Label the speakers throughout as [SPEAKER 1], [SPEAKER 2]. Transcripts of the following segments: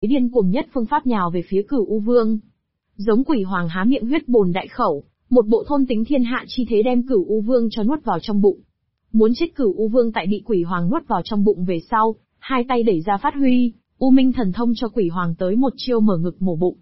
[SPEAKER 1] điên cuồng nhất phương pháp nhào về phía Cửu U Vương. Giống quỷ hoàng há miệng huyết bồn đại khẩu, một bộ thôn tính thiên hạ chi thế đem Cửu U Vương cho nuốt vào trong bụng. Muốn chết Cửu U Vương tại bị quỷ hoàng nuốt vào trong bụng về sau, hai tay đẩy ra phát huy, U Minh thần thông cho quỷ hoàng tới một chiêu mở ngực mổ bụng.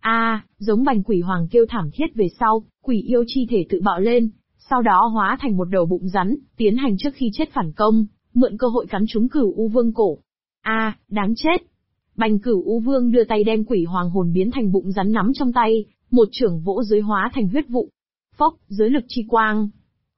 [SPEAKER 1] Giống bành quỷ hoàng kêu thảm thiết về sau, quỷ yêu chi thể tự bạo lên, sau đó hóa thành một đầu bụng rắn, tiến hành trước khi chết phản công, mượn cơ hội cắn trúng Cửu U Vương cổ. Đáng chết! Bành Cửu U Vương đưa tay đem quỷ hoàng hồn biến thành bụng rắn nắm trong tay, một chưởng vỗ dưới hóa thành huyết vụ. Phốc, giới lực chi quang.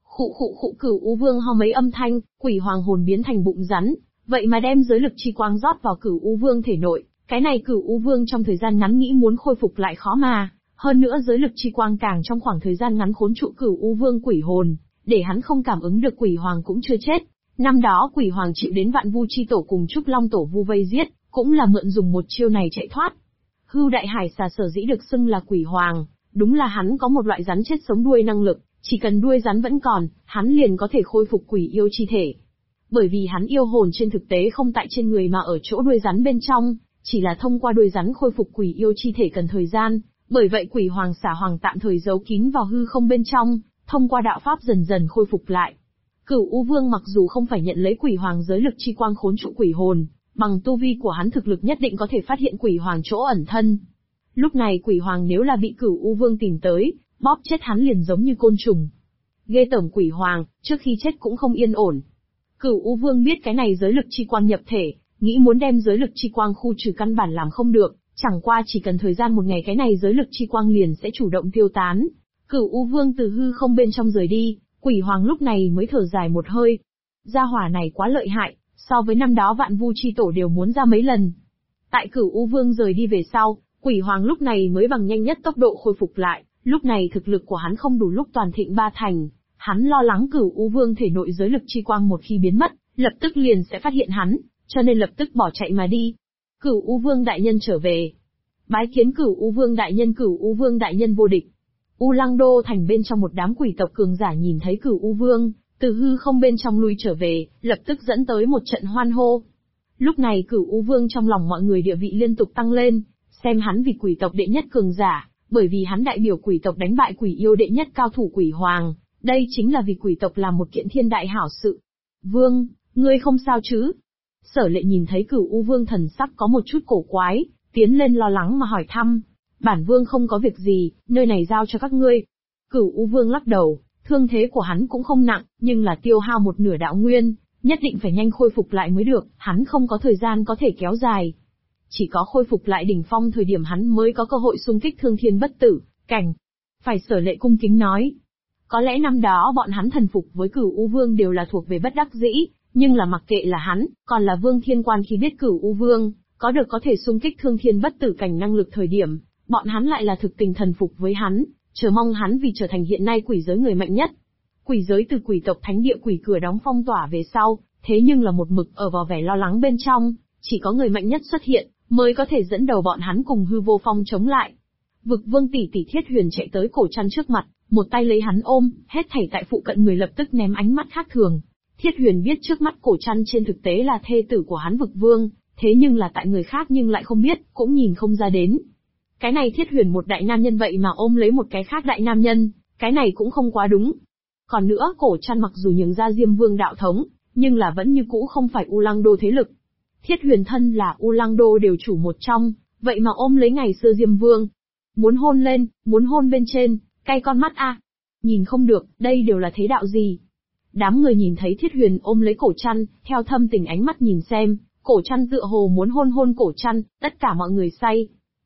[SPEAKER 1] Khụ Cửu U Vương ho mấy âm thanh, quỷ hoàng hồn biến thành bụng rắn, vậy mà đem giới lực chi quang rót vào Cửu U Vương thể nội, cái này Cửu U Vương trong thời gian ngắn nghĩ muốn khôi phục lại khó mà, hơn nữa giới lực chi quang càng trong khoảng thời gian ngắn khốn trụ Cửu U Vương quỷ hồn, để hắn không cảm ứng được quỷ hoàng cũng chưa chết. Năm đó quỷ hoàng chịu đến Vạn Vu chi tổ cùng Trúc Long tổ vu vây giết, cũng là mượn dùng một chiêu này chạy thoát. Hưu Đại Hải Xà sở dĩ được xưng là quỷ hoàng, đúng là hắn có một loại rắn chết sống đuôi năng lực, chỉ cần đuôi rắn vẫn còn, hắn liền có thể khôi phục quỷ yêu chi thể. Bởi vì hắn yêu hồn trên thực tế không tại trên người mà ở chỗ đuôi rắn bên trong, chỉ là thông qua đuôi rắn khôi phục quỷ yêu chi thể cần thời gian, bởi vậy quỷ hoàng xả hoàng tạm thời giấu kín vào hư không bên trong, thông qua đạo pháp dần dần khôi phục lại. Cửu U Vương mặc dù không phải nhận lấy quỷ hoàng giới lực chi quang khốn trụ quỷ hồn, bằng tu vi của hắn thực lực nhất định có thể phát hiện quỷ hoàng chỗ ẩn thân. Lúc này quỷ hoàng nếu là bị Cửu U Vương tìm tới, bóp chết hắn liền giống như côn trùng. Ghê tởm quỷ hoàng, trước khi chết cũng không yên ổn. Cửu U Vương biết cái này giới lực chi quang nhập thể, nghĩ muốn đem giới lực chi quang khu trừ căn bản làm không được, chẳng qua chỉ cần thời gian một ngày cái này giới lực chi quang liền sẽ chủ động tiêu tán. Cửu U Vương từ hư không bên trong rời đi, quỷ hoàng lúc này mới thở dài một hơi. Gia hỏa này quá lợi hại, so với năm đó Vạn Vu chi tổ đều muốn ra mấy lần. Tại Cửu U Vương rời đi về sau, quỷ hoàng lúc này mới bằng nhanh nhất tốc độ khôi phục lại, lúc này thực lực của hắn không đủ lúc toàn thịnh ba thành. Hắn lo lắng Cửu U Vương thể nội giới lực chi quang một khi biến mất, lập tức liền sẽ phát hiện hắn, cho nên lập tức bỏ chạy mà đi. Cửu U Vương đại nhân trở về. Bái kiến Cửu U Vương đại nhân. Cửu U Vương đại nhân vô địch. U Lăng Đô thành bên trong một đám quỷ tộc cường giả nhìn thấy Cửu U Vương, từ hư không bên trong lui trở về, lập tức dẫn tới một trận hoan hô. Lúc này Cửu U Vương trong lòng mọi người địa vị liên tục tăng lên, xem hắn vì quỷ tộc đệ nhất cường giả, bởi vì hắn đại biểu quỷ tộc đánh bại quỷ yêu đệ nhất cao thủ quỷ hoàng, đây chính là vì quỷ tộc làm một kiện thiên đại hảo sự. Vương, ngươi không sao chứ? Sở Lệ nhìn thấy Cửu U Vương thần sắc có một chút cổ quái, tiến lên lo lắng mà hỏi thăm. Bản Vương không có việc gì, nơi này giao cho các ngươi. Cửu U Vương lắc đầu, thương thế của hắn cũng không nặng, nhưng là tiêu hao một nửa đạo nguyên, nhất định phải nhanh khôi phục lại mới được, hắn không có thời gian có thể kéo dài. Chỉ có khôi phục lại đỉnh phong thời điểm hắn mới có cơ hội xung kích thương thiên bất tử cảnh. Phải Sở Lệ cung kính nói. Có lẽ năm đó bọn hắn thần phục với Cửu U Vương đều là thuộc về bất đắc dĩ, nhưng là mặc kệ là hắn, còn là Vương Thiên Quan khi biết Cửu U Vương có thể xung kích thương thiên bất tử cảnh năng lực thời điểm, bọn hắn lại là thực tình thần phục với hắn, chờ mong hắn vì trở thành hiện nay quỷ giới người mạnh nhất. Quỷ giới từ quỷ tộc thánh địa quỷ cửa đóng phong tỏa về sau, thế nhưng là một mực ở vào vẻ lo lắng bên trong, chỉ có người mạnh nhất xuất hiện, mới có thể dẫn đầu bọn hắn cùng hư vô phong chống lại. Vực Vương tỷ tỷ Thiết Huyền chạy tới Cổ Trăn trước mặt, một tay lấy hắn ôm, hết thảy tại phụ cận người lập tức ném ánh mắt khác thường. Thiết Huyền biết trước mắt Cổ Trăn trên thực tế là thê tử của hắn Vực Vương, thế nhưng là tại người khác nhưng lại không biết, cũng nhìn không ra đến. Cái này Thiết Huyền một đại nam nhân vậy mà ôm lấy một cái khác đại nam nhân, cái này cũng không quá đúng. Còn nữa Cổ Trăn mặc dù nhường ra Diêm Vương đạo thống, nhưng là vẫn như cũ không phải U Lăng Đô thế lực. Thiết Huyền thân là U Lăng Đô đều chủ một trong, vậy mà ôm lấy ngày xưa Diêm Vương. Muốn hôn lên, muốn hôn bên trên, cay con mắt a. Nhìn không được, đây đều là thế đạo gì? Đám người nhìn thấy Thiết Huyền ôm lấy Cổ Trăn, theo thâm tình ánh mắt nhìn xem, Cổ Trăn tựa hồ muốn hôn Cổ Trăn, tất cả mọi người say.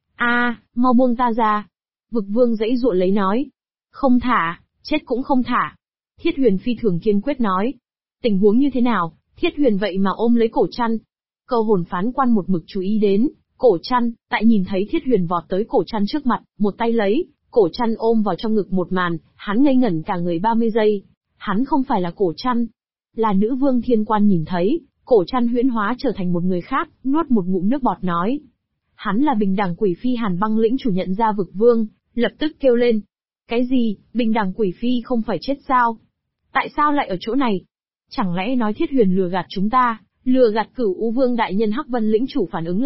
[SPEAKER 1] Mau buông ta ra. Vực Vương giãy giụa lấy nói. Không thả, chết cũng không thả. Thiết Huyền phi thường kiên quyết nói. Tình huống như thế nào, Thiết Huyền vậy mà ôm lấy Cổ Trăn? Câu hồn phán quan một mực chú ý đến Cổ Trăn, tại nhìn thấy Thiết Huyền vọt tới Cổ Trăn trước mặt, một tay lấy Cổ Trăn ôm vào trong ngực một màn, hắn ngây ngẩn cả người 30 giây. Hắn không phải là Cổ Trăn, là nữ vương Thiên Quan nhìn thấy, Cổ Trăn huyễn hóa trở thành một người khác, nuốt một ngụm nước bọt nói. Hắn là Bình Đẳng Quỷ Phi Hàn Băng lĩnh chủ nhận ra Vực Vương, lập tức kêu lên. Cái gì, Bình Đẳng Quỷ Phi không phải chết sao? Tại sao lại ở chỗ này? Chẳng lẽ nói Thiết Huyền lừa gạt chúng ta, lừa gạt Cửu U Vương đại nhân? Hắc Vân lĩnh chủ phản ứng lại,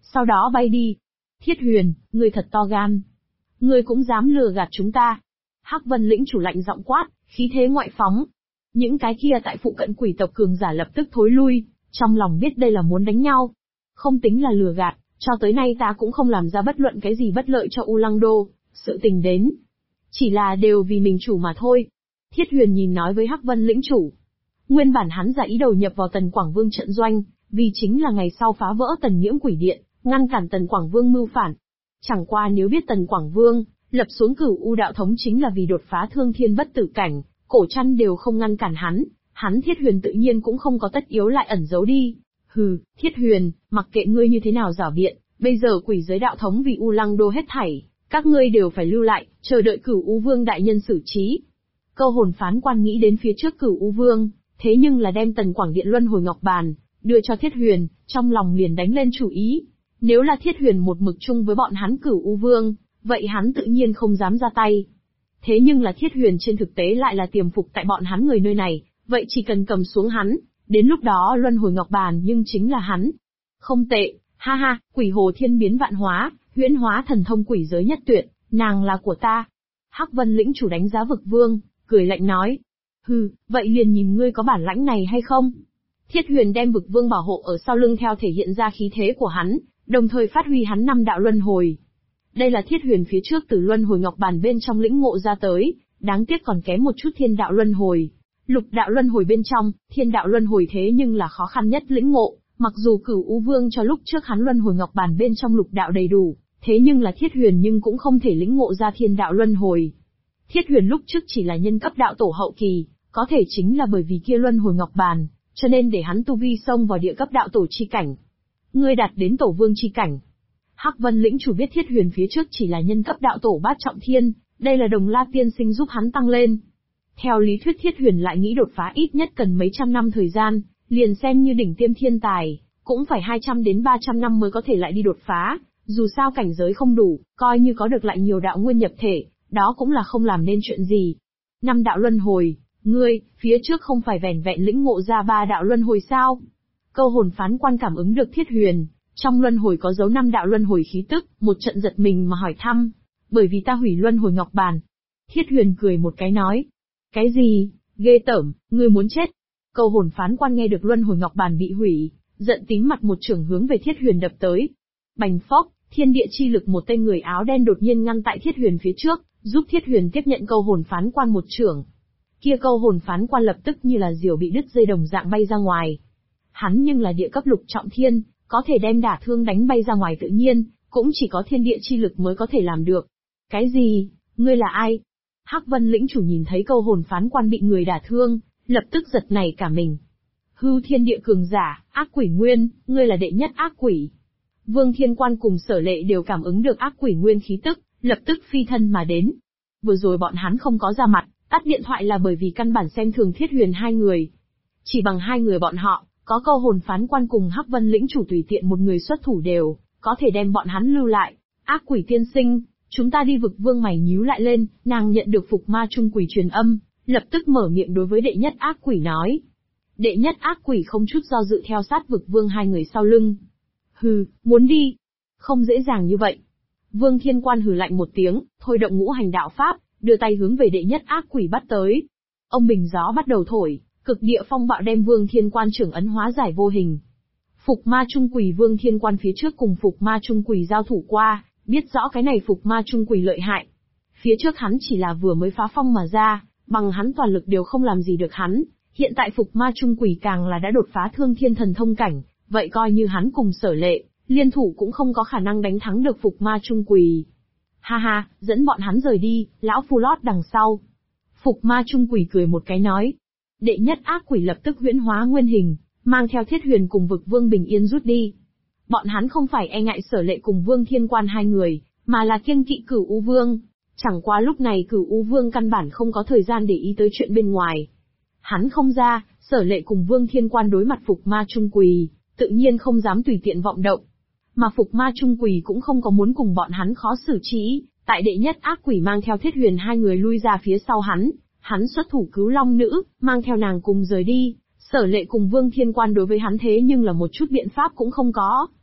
[SPEAKER 1] sau đó bay đi. Thiết Huyền, ngươi thật to gan. Ngươi cũng dám lừa gạt chúng ta. Hắc Vân lĩnh chủ lạnh giọng quát, khí thế ngoại phóng. Những cái kia tại phụ cận quỷ tộc cường giả lập tức thối lui, trong lòng biết đây là muốn đánh nhau. Không tính là lừa gạt, cho tới nay ta cũng không làm ra bất luận cái gì bất lợi cho U Lăng Đô, sự tình đến. Chỉ là đều vì mình chủ mà thôi. Thiết Huyền nhìn nói với Hắc Vân lĩnh chủ. Nguyên bản hắn giả ý đầu nhập vào Tần Quảng Vương trận doanh, vì chính là ngày sau phá vỡ Tần Nhiễm Quỷ Điện, ngăn cản Tần Quảng Vương mưu phản. Chẳng qua nếu biết Tần Quảng Vương lập xuống Cửu U đạo thống chính là vì đột phá Thương Thiên bất tử cảnh, cổ chăn đều không ngăn cản hắn Thiết Huyền tự nhiên cũng không có tất yếu lại ẩn giấu đi. Hừ, Thiết Huyền, mặc kệ ngươi như thế nào giảo biện, bây giờ quỷ giới đạo thống vì U Lăng Đô hết thảy, các ngươi đều phải lưu lại, chờ đợi Cửu U Vương đại nhân xử trí. Câu hồn phán quan nghĩ đến phía trước Cửu U Vương, thế nhưng là đem Tần Quảng Điện Luân Hồi Ngọc Bàn đưa cho Thiết Huyền, trong lòng liền đánh lên chủ ý. Nếu là Thiết Huyền một mực chung với bọn hắn Cửu U Vương, vậy hắn tự nhiên không dám ra tay. Thế nhưng là Thiết Huyền trên thực tế lại là tiềm phục tại bọn hắn người nơi này, vậy chỉ cần cầm xuống hắn, đến lúc đó Luân Hồi Ngọc Bàn nhưng chính là hắn. Không tệ, ha ha, quỷ hồ thiên biến vạn hóa, huyễn hóa thần thông quỷ giới nhất tuyệt, nàng là của ta. Hắc Vân lĩnh chủ đánh giá Vực Vương, cười lạnh nói. Hừ, vậy liền nhìn ngươi có bản lãnh này hay không? Thiết Huyền đem Vực Vương bảo hộ ở sau lưng theo thể hiện ra khí thế của hắn, đồng thời phát huy hắn 5 đạo luân hồi. Đây là Thiết Huyền phía trước từ Luân Hồi Ngọc Bàn bên trong lĩnh ngộ ra tới, đáng tiếc còn kém một chút Thiên đạo luân hồi. Lục đạo luân hồi bên trong, Thiên đạo luân hồi thế nhưng là khó khăn nhất lĩnh ngộ, mặc dù Cửu U Vương cho lúc trước hắn Luân Hồi Ngọc Bàn bên trong lục đạo đầy đủ, thế nhưng là Thiết Huyền nhưng cũng không thể lĩnh ngộ ra Thiên đạo luân hồi. Thiết Huyền lúc trước chỉ là nhân cấp đạo tổ hậu kỳ, có thể chính là bởi vì kia Luân Hồi Ngọc Bàn, cho nên để hắn tu vi xông vào địa cấp đạo tổ chi cảnh. Ngươi đạt đến tổ vương chi cảnh. Hắc Vân lĩnh chủ biết Thiết Huyền phía trước chỉ là nhân cấp đạo tổ bát trọng thiên, đây là Đồng La tiên sinh giúp hắn tăng lên. Theo lý thuyết Thiết Huyền lại nghĩ đột phá ít nhất cần mấy trăm năm thời gian, liền xem như đỉnh tiêm thiên tài, cũng phải 200 đến 300 năm mới có thể lại đi đột phá, dù sao cảnh giới không đủ, coi như có được lại nhiều đạo nguyên nhập thể, đó cũng là không làm nên chuyện gì. 5 đạo luân hồi, ngươi, phía trước không phải vẻn vẹn lĩnh ngộ ra 3 đạo luân hồi sao? Câu hồn phán quan cảm ứng được Thiết Huyền, trong luân hồi có dấu 5 đạo luân hồi khí tức, một trận giật mình mà hỏi thăm, bởi vì ta hủy Luân Hồi Ngọc Bàn. Thiết Huyền cười một cái nói, cái gì, ghê tởm, ngươi muốn chết. Câu hồn phán quan nghe được Luân Hồi Ngọc Bàn bị hủy, giận tím mặt một chưởng hướng về Thiết Huyền đập tới. Bành phốc, thiên địa chi lực một tên người áo đen đột nhiên ngăn tại Thiết Huyền phía trước, giúp Thiết Huyền tiếp nhận câu hồn phán quan một chưởng. Kia câu hồn phán quan lập tức như là diều bị đứt dây đồng dạng bay ra ngoài. Hắn nhưng là địa cấp lục trọng thiên, có thể đem đả thương đánh bay ra ngoài tự nhiên, cũng chỉ có thiên địa chi lực mới có thể làm được. Cái gì? Ngươi là ai? Hắc Vân lĩnh chủ nhìn thấy câu hồn phán quan bị người đả thương, lập tức giật nảy cả mình. Hư thiên địa cường giả, ác quỷ nguyên, ngươi là đệ nhất ác quỷ. Vương Thiên Quan cùng Sở Lệ đều cảm ứng được ác quỷ nguyên khí tức, lập tức phi thân mà đến. Vừa rồi bọn hắn không có ra mặt, tắt điện thoại là bởi vì căn bản xem thường Thiết Huyền hai người. Chỉ bằng hai người bọn họ, có câu hồn phán quan cùng Hắc Vân lĩnh chủ tùy tiện một người xuất thủ đều, có thể đem bọn hắn lưu lại. Ác quỷ tiên sinh, chúng ta đi Vực Vương mày nhíu lại lên, nàng nhận được Phục Ma Trung Quỷ truyền âm, lập tức mở miệng đối với đệ nhất ác quỷ nói. Đệ nhất ác quỷ không chút do dự theo sát Vực Vương hai người sau lưng. Hừ, muốn đi? Không dễ dàng như vậy. Vương Thiên Quan hừ lạnh một tiếng, thôi động ngũ hành đạo pháp, đưa tay hướng về đệ nhất ác quỷ bắt tới. Ông bình gió bắt đầu thổi, cực địa phong bạo đem Vương Thiên Quan trưởng ấn hóa giải vô hình. Phục Ma Trung Quỷ Vương Thiên Quan phía trước cùng Phục Ma Trung Quỷ giao thủ qua, biết rõ cái này Phục Ma Trung Quỷ lợi hại. Phía trước hắn chỉ là vừa mới phá phong mà ra, bằng hắn toàn lực đều không làm gì được hắn, hiện tại Phục Ma Trung Quỷ càng là đã đột phá Thương Thiên thần thông cảnh, vậy coi như hắn cùng Sở Lệ, liên thủ cũng không có khả năng đánh thắng được Phục Ma Trung Quỷ. Ha ha, dẫn bọn hắn rời đi, lão phu lót đằng sau. Phục Ma Trung Quỷ cười một cái nói. Đệ nhất ác quỷ lập tức huyễn hóa nguyên hình, mang theo Thiết Huyền cùng Vực Vương bình yên rút đi. Bọn hắn không phải e ngại Sở Lệ cùng Vương Thiên Quan hai người, mà là kiêng kỵ Cửu U Vương. Chẳng qua lúc này Cửu U Vương căn bản không có thời gian để ý tới chuyện bên ngoài. Hắn không ra, Sở Lệ cùng Vương Thiên Quan đối mặt Phục Ma Trung Quỷ, tự nhiên không dám tùy tiện vọng động. Mà Phục Ma Trung Quỷ cũng không có muốn cùng bọn hắn khó xử trí, tại đệ nhất ác quỷ mang theo Thiết Huyền hai người lui ra phía sau hắn xuất thủ cứu Long Nữ, mang theo nàng cùng rời đi. Sở Lệ cùng Vương Thiên Quan đối với hắn thế nhưng là một chút biện pháp cũng không có.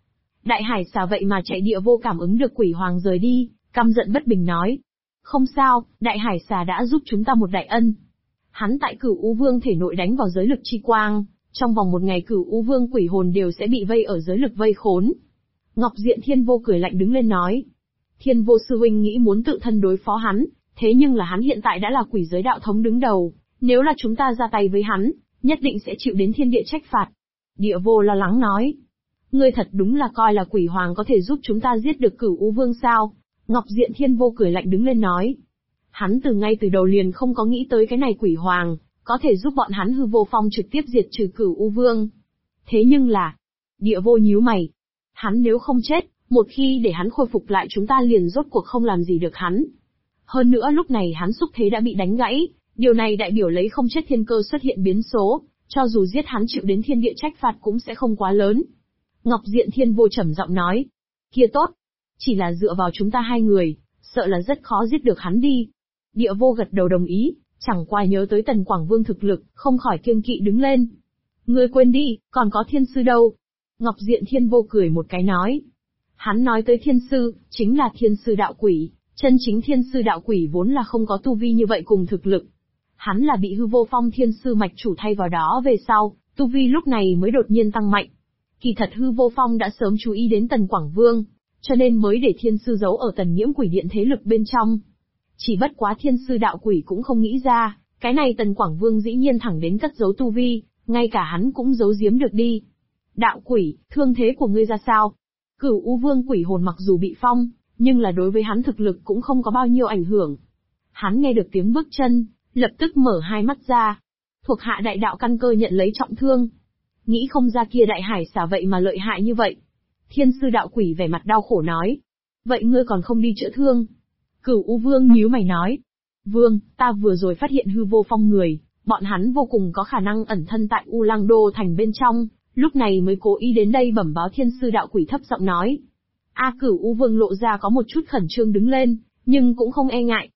[SPEAKER 1] Đại hải xà vậy mà chạy. Địa vô cảm ứng được quỷ hoàng rời đi, căm giận bất bình nói. Không sao, đại hải xà đã giúp chúng ta một đại ân. Hắn tại Cửu U Vương thể nội đánh vào giới lực chi quang, trong vòng một ngày Cửu U Vương quỷ hồn đều sẽ bị vây ở giới lực vây khốn. Ngọc Diện Thiên Vô cười lạnh đứng lên nói. Thiên Vô sư huynh nghĩ muốn tự thân đối phó hắn, thế nhưng là hắn hiện tại đã là quỷ giới đạo thống đứng đầu, nếu là chúng ta ra tay với hắn, nhất định sẽ chịu đến thiên địa trách phạt. Địa Vô lo lắng nói. Ngươi thật đúng là coi là quỷ hoàng có thể giúp chúng ta giết được Cửu U Vương sao? Ngọc Diện Thiên Vô cười lạnh đứng lên nói. Hắn ngay từ đầu liền không có nghĩ tới cái này quỷ hoàng, có thể giúp bọn hắn Hư Vô Phong trực tiếp diệt trừ Cửu U Vương. Thế nhưng là, Địa Vô nhíu mày. Hắn nếu không chết, một khi để hắn khôi phục lại chúng ta liền rốt cuộc không làm gì được hắn. Hơn nữa lúc này hắn xúc thế đã bị đánh gãy, điều này đại biểu lấy không chết thiên cơ xuất hiện biến số, cho dù giết hắn chịu đến thiên địa trách phạt cũng sẽ không quá lớn. Ngọc Diện Thiên Vô trầm giọng nói. Kia tốt. Chỉ là dựa vào chúng ta hai người, sợ là rất khó giết được hắn đi. Địa Vô gật đầu đồng ý, chẳng qua nhớ tới Tần Quảng Vương thực lực, không khỏi kiêng kỵ đứng lên. Ngươi quên đi, còn có thiên sư đâu. Ngọc Diện Thiên Vô cười một cái nói. Hắn nói tới thiên sư, chính là thiên sư đạo quỷ, chân chính thiên sư đạo quỷ vốn là không có tu vi như vậy cùng thực lực. Hắn là bị Hư Vô Phong thiên sư mạch chủ thay vào đó về sau, tu vi lúc này mới đột nhiên tăng mạnh. Kỳ thật Hư Vô Phong đã sớm chú ý đến Tần Quảng Vương, cho nên mới để thiên sư giấu ở Tần Nhiễm quỷ điện thế lực bên trong. Chỉ bất quá thiên sư đạo quỷ cũng không nghĩ ra, cái này Tần Quảng Vương dĩ nhiên thẳng đến cất giấu tu vi, ngay cả hắn cũng giấu giếm được đi. Đạo quỷ, thương thế của ngươi ra sao? Cửu U Vương quỷ hồn mặc dù bị phong, nhưng là đối với hắn thực lực cũng không có bao nhiêu ảnh hưởng. Hắn nghe được tiếng bước chân, lập tức mở hai mắt ra. Thuộc hạ đại đạo căn cơ nhận lấy trọng thương. Nghĩ không ra kia đại hải xà vậy mà lợi hại như vậy. Thiên sư đạo quỷ vẻ mặt đau khổ nói. Vậy ngươi còn không đi chữa thương? Cửu U Vương nhíu mày nói. Vương, ta vừa rồi phát hiện Hư Vô Phong người, bọn hắn vô cùng có khả năng ẩn thân tại U Lăng Đô thành bên trong, lúc này mới cố ý đến đây bẩm báo thiên sư đạo quỷ thấp giọng nói. Cửu U Vương lộ ra có một chút khẩn trương đứng lên, nhưng cũng không e ngại.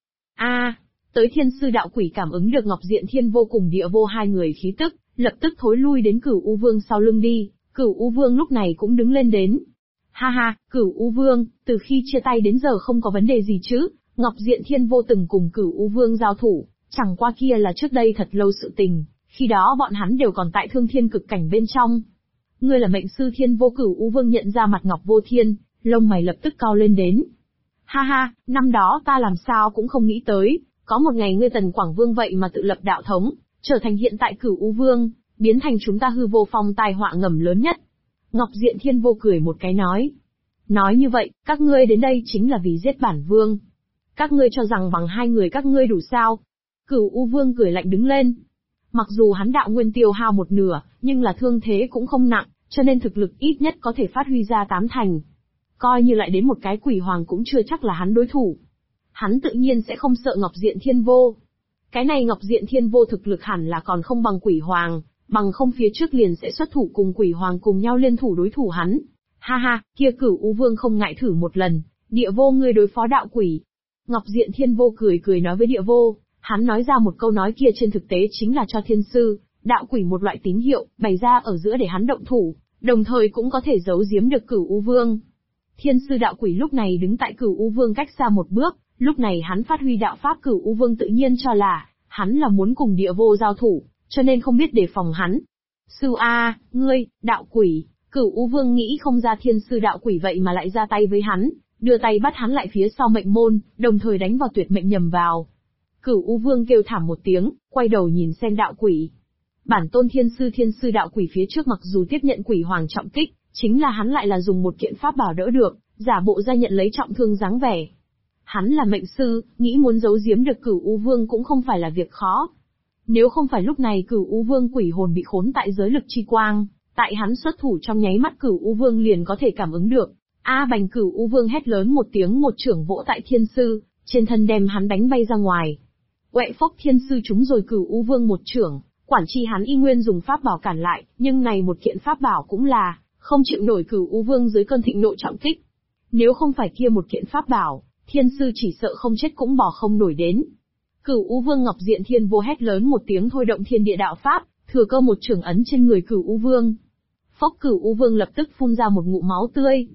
[SPEAKER 1] Tới thiên sư đạo quỷ cảm ứng được Ngọc Diện Thiên Vô cùng Địa Vô hai người khí tức, lập tức thối lui đến Cửu U Vương sau lưng đi. Cửu U Vương lúc này cũng đứng lên đến. Ha ha, Cửu U Vương, từ khi chia tay đến giờ không có vấn đề gì chứ? Ngọc Diện Thiên Vô từng cùng Cửu U Vương giao thủ, chẳng qua kia là trước đây thật lâu sự tình, khi đó bọn hắn đều còn tại Thương Thiên cực cảnh bên trong. Ngươi là mệnh sư Thiên Vô. Cửu U Vương nhận ra mặt Ngọc Vô Thiên, lông mày lập tức cao lên đến. Ha ha, năm đó ta làm sao cũng không nghĩ tới, có một ngày ngươi Tần Quảng Vương vậy mà tự lập đạo thống, trở thành hiện tại Cửu U Vương, biến thành chúng ta Hư Vô Phong tai họa ngầm lớn nhất. Ngọc Diện Thiên Vô cười một cái nói. Nói như vậy, các ngươi đến đây chính là vì giết bản vương. Các ngươi cho rằng bằng hai người các ngươi đủ sao? Cửu U Vương cười lạnh đứng lên. Mặc dù hắn đạo nguyên tiêu hao một nửa, nhưng là thương thế cũng không nặng, cho nên thực lực ít nhất có thể phát huy ra 8 thành. Coi như lại đến một cái quỷ hoàng cũng chưa chắc là hắn đối thủ. Hắn tự nhiên sẽ không sợ Ngọc Diện Thiên Vô. Cái này Ngọc Diện Thiên Vô thực lực hẳn là còn không bằng quỷ hoàng, bằng không phía trước liền sẽ xuất thủ cùng quỷ hoàng cùng nhau liên thủ đối thủ hắn. Ha ha, kia Cửu U Vương không ngại thử một lần, Địa Vô ngươi đối phó đạo quỷ. Ngọc Diện Thiên Vô cười cười nói với Địa Vô, hắn nói ra một câu nói kia trên thực tế chính là cho thiên sư, đạo quỷ một loại tín hiệu, bày ra ở giữa để hắn động thủ, đồng thời cũng có thể giấu giếm được Cửu U Vương. Thiên sư đạo quỷ lúc này đứng tại Cửu U Vương cách xa một bước, lúc này hắn phát huy đạo pháp Cửu U Vương tự nhiên cho là, hắn là muốn cùng Địa Vô giao thủ, cho nên không biết đề phòng hắn. Sư ngươi, đạo quỷ, Cửu U Vương nghĩ không ra thiên sư đạo quỷ vậy mà lại ra tay với hắn, đưa tay bắt hắn lại phía sau mệnh môn, đồng thời đánh vào tuyệt mệnh nhầm vào. Cửu U Vương kêu thảm một tiếng, quay đầu nhìn xem đạo quỷ. Bản tôn thiên sư đạo quỷ phía trước mặc dù tiếp nhận quỷ hoàng trọng kích, chính là hắn lại là dùng một kiện pháp bảo đỡ được, giả bộ ra nhận lấy trọng thương dáng vẻ. Hắn là mệnh sư, nghĩ muốn giấu giếm được Cửu U Vương cũng không phải là việc khó. Nếu không phải lúc này Cửu U Vương quỷ hồn bị khốn tại giới lực chi quang, tại hắn xuất thủ trong nháy mắt Cửu U Vương liền có thể cảm ứng được. Bành Cửu U Vương hét lớn một tiếng, một chưởng vỗ tại thiên sư, trên thân đem hắn đánh bay ra ngoài. Quẹ phốc, thiên sư trúng rồi Cửu U Vương một chưởng, quản chi hắn y nguyên dùng pháp bảo cản lại, nhưng này một kiện pháp bảo cũng là không chịu nổi Cửu U Vương dưới cơn thịnh nộ trọng kích. Nếu không phải kia một kiện pháp bảo, thiên sư chỉ sợ không chết cũng bỏ không nổi đến. Cửu U Vương Ngọc Diện Thiên Vô hét lớn một tiếng thôi động thiên địa đạo pháp, thừa cơ một chưởng ấn trên người Cửu U Vương. Phốc, Cửu U Vương lập tức phun ra một ngụm máu tươi.